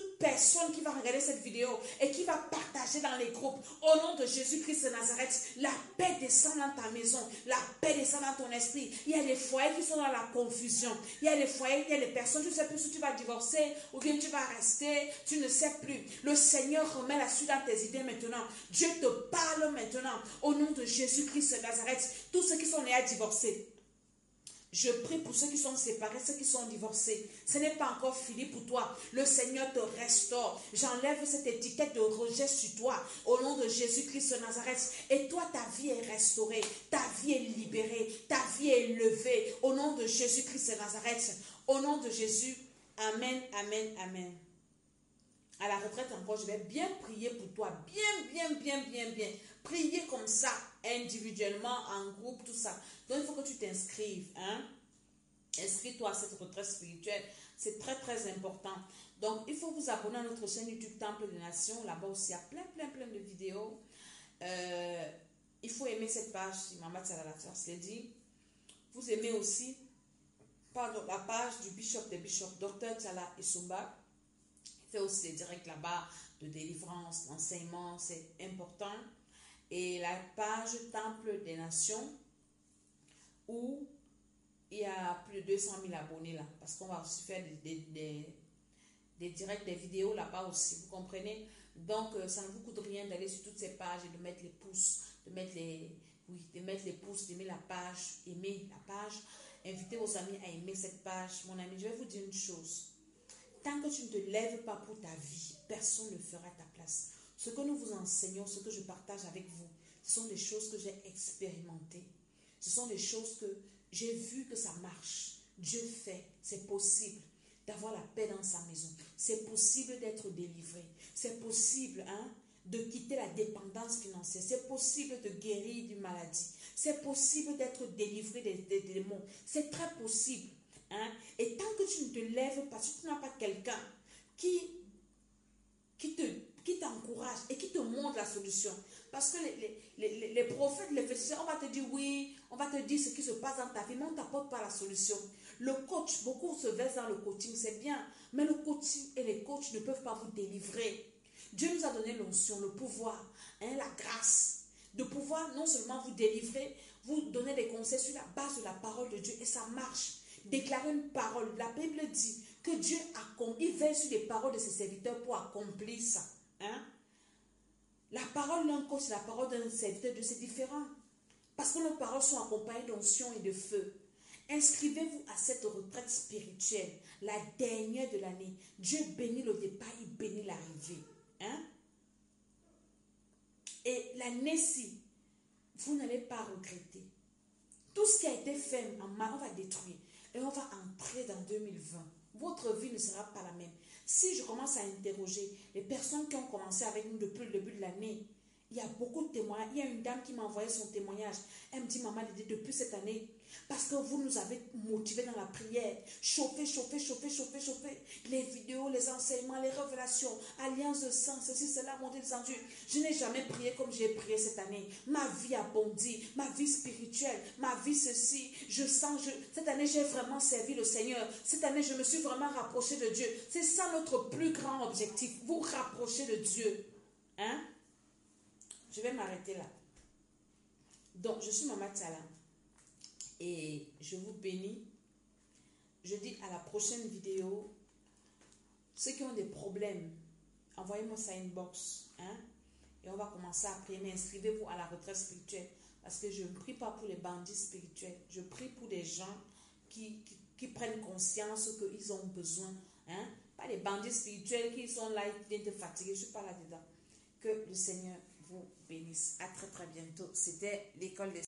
et qui va partager dans les groupes, au nom de Jésus-Christ de Nazareth, la paix descend dans ta maison, la paix descend dans ton esprit. Il y a des foyers qui sont dans la confusion. Il y a des foyers, il y a des personnes, tu ne sais plus si tu vas divorcer ou bien tu vas rester, tu ne sais plus. Le Seigneur remet la suite dans tes idées maintenant. Dieu te parle maintenant au nom de Jésus-Christ de Nazareth. Tous ceux qui sont nés à divorcer, je prie pour ceux qui sont séparés, ceux qui sont divorcés. Ce n'est pas encore fini pour toi. Le Seigneur te restaure. J'enlève cette étiquette de rejet sur toi. Au nom de Jésus-Christ de Nazareth. Et toi, ta vie est restaurée. Ta vie est libérée. Ta vie est levée. Au nom de Jésus-Christ de Nazareth. Au nom de Jésus. Amen, amen, amen. À la retraite encore, je vais bien prier pour toi. Bien. Prier comme ça, individuellement, en groupe, tout ça. Donc, il faut que tu t'inscrives. Inscris-toi à cette retraite spirituelle. C'est très, très important. Donc, il faut vous abonner à notre chaîne YouTube Temple des Nations. Là-bas aussi, il y a plein de vidéos. Il faut aimer cette page, Maman Tsala la First Lady. Vous aimez aussi la page du Bishop des Bishops, Dr. Tsala Isumba. Il fait aussi des directs là-bas de délivrance, d'enseignement. C'est important. et la page Temple des Nations où il y a plus de 200 000 abonnés là, parce qu'on va aussi faire des directs, des vidéos là-bas aussi, vous comprenez? Donc, ça ne vous coûte rien d'aller sur toutes ces pages et de mettre les pouces, de mettre les pouces, d'aimer la page, invitez vos amis à aimer cette page. Mon ami, je vais vous dire une chose. Tant que tu ne te lèves pas pour ta vie, personne ne le fera à ta place. Ce que nous vous enseignons, ce que je partage avec vous, ce sont des choses que j'ai expérimentées. Ce sont des choses que j'ai vu que ça marche. Dieu fait, c'est possible d'avoir la paix dans sa maison. C'est possible d'être délivré. C'est possible de quitter la dépendance financière. C'est possible de guérir d'une maladie. C'est possible d'être délivré des démons. C'est très possible. Et tant que tu ne te lèves pas, si tu n'as pas quelqu'un qui t'encourage et qui te montre la solution. Parce que les prophètes, les physiciens, on va te dire oui, on va te dire ce qui se passe dans ta vie, mais on ne t'apporte pas la solution. Le coach, beaucoup se versent dans le coaching, c'est bien, mais le coaching et les coachs ne peuvent pas vous délivrer. Dieu nous a donné l'onction, le pouvoir, la grâce, de pouvoir non seulement vous délivrer, vous donner des conseils sur la base de la parole de Dieu, et ça marche. Déclarer une parole, la Bible dit que Dieu il veille sur les paroles de ses serviteurs pour accomplir ça. La parole d'un coach et la parole d'un serviteur de Dieu, c'est différent. Parce que nos paroles sont accompagnées d'onction et de feu. Inscrivez-vous à cette retraite spirituelle, la dernière de l'année. Dieu bénit le départ, il bénit l'arrivée. Et l'année-ci, vous n'allez pas regretter. Tout ce qui a été fait en mal, on va détruire. Et on va entrer dans 2020. Votre vie ne sera pas la même. Si je commence à interroger les personnes qui ont commencé avec nous depuis le début de l'année, il y a beaucoup de témoignages. Il y a une dame qui m'a envoyé son témoignage. Elle me dit, maman, depuis cette année, parce que vous nous avez motivés dans la prière, chauffer. Les vidéos, les enseignements, les révélations, alliance de sang, ceci, cela, mon Dieu descendu. Je n'ai jamais prié comme j'ai prié cette année. Ma vie a bondi, ma vie spirituelle, ma vie ceci. Cette année, j'ai vraiment servi le Seigneur. Cette année, je me suis vraiment rapproché de Dieu. C'est ça notre plus grand objectif, vous rapprocher de Dieu. Je vais m'arrêter là. Donc, je suis Maman Tsala. Et je vous bénis. Je dis à la prochaine vidéo. Ceux qui ont des problèmes, envoyez-moi ça inbox. Et on va commencer à prier. Mais inscrivez-vous à la retraite spirituelle. Parce que je ne prie pas pour les bandits spirituels. Je prie pour des gens qui prennent conscience qu'ils ont besoin. Pas les bandits spirituels qui sont là et qui viennent te fatiguer. Je ne suis pas là-dedans. Que le Seigneur vous bénisse. À très très bientôt. C'était l'école des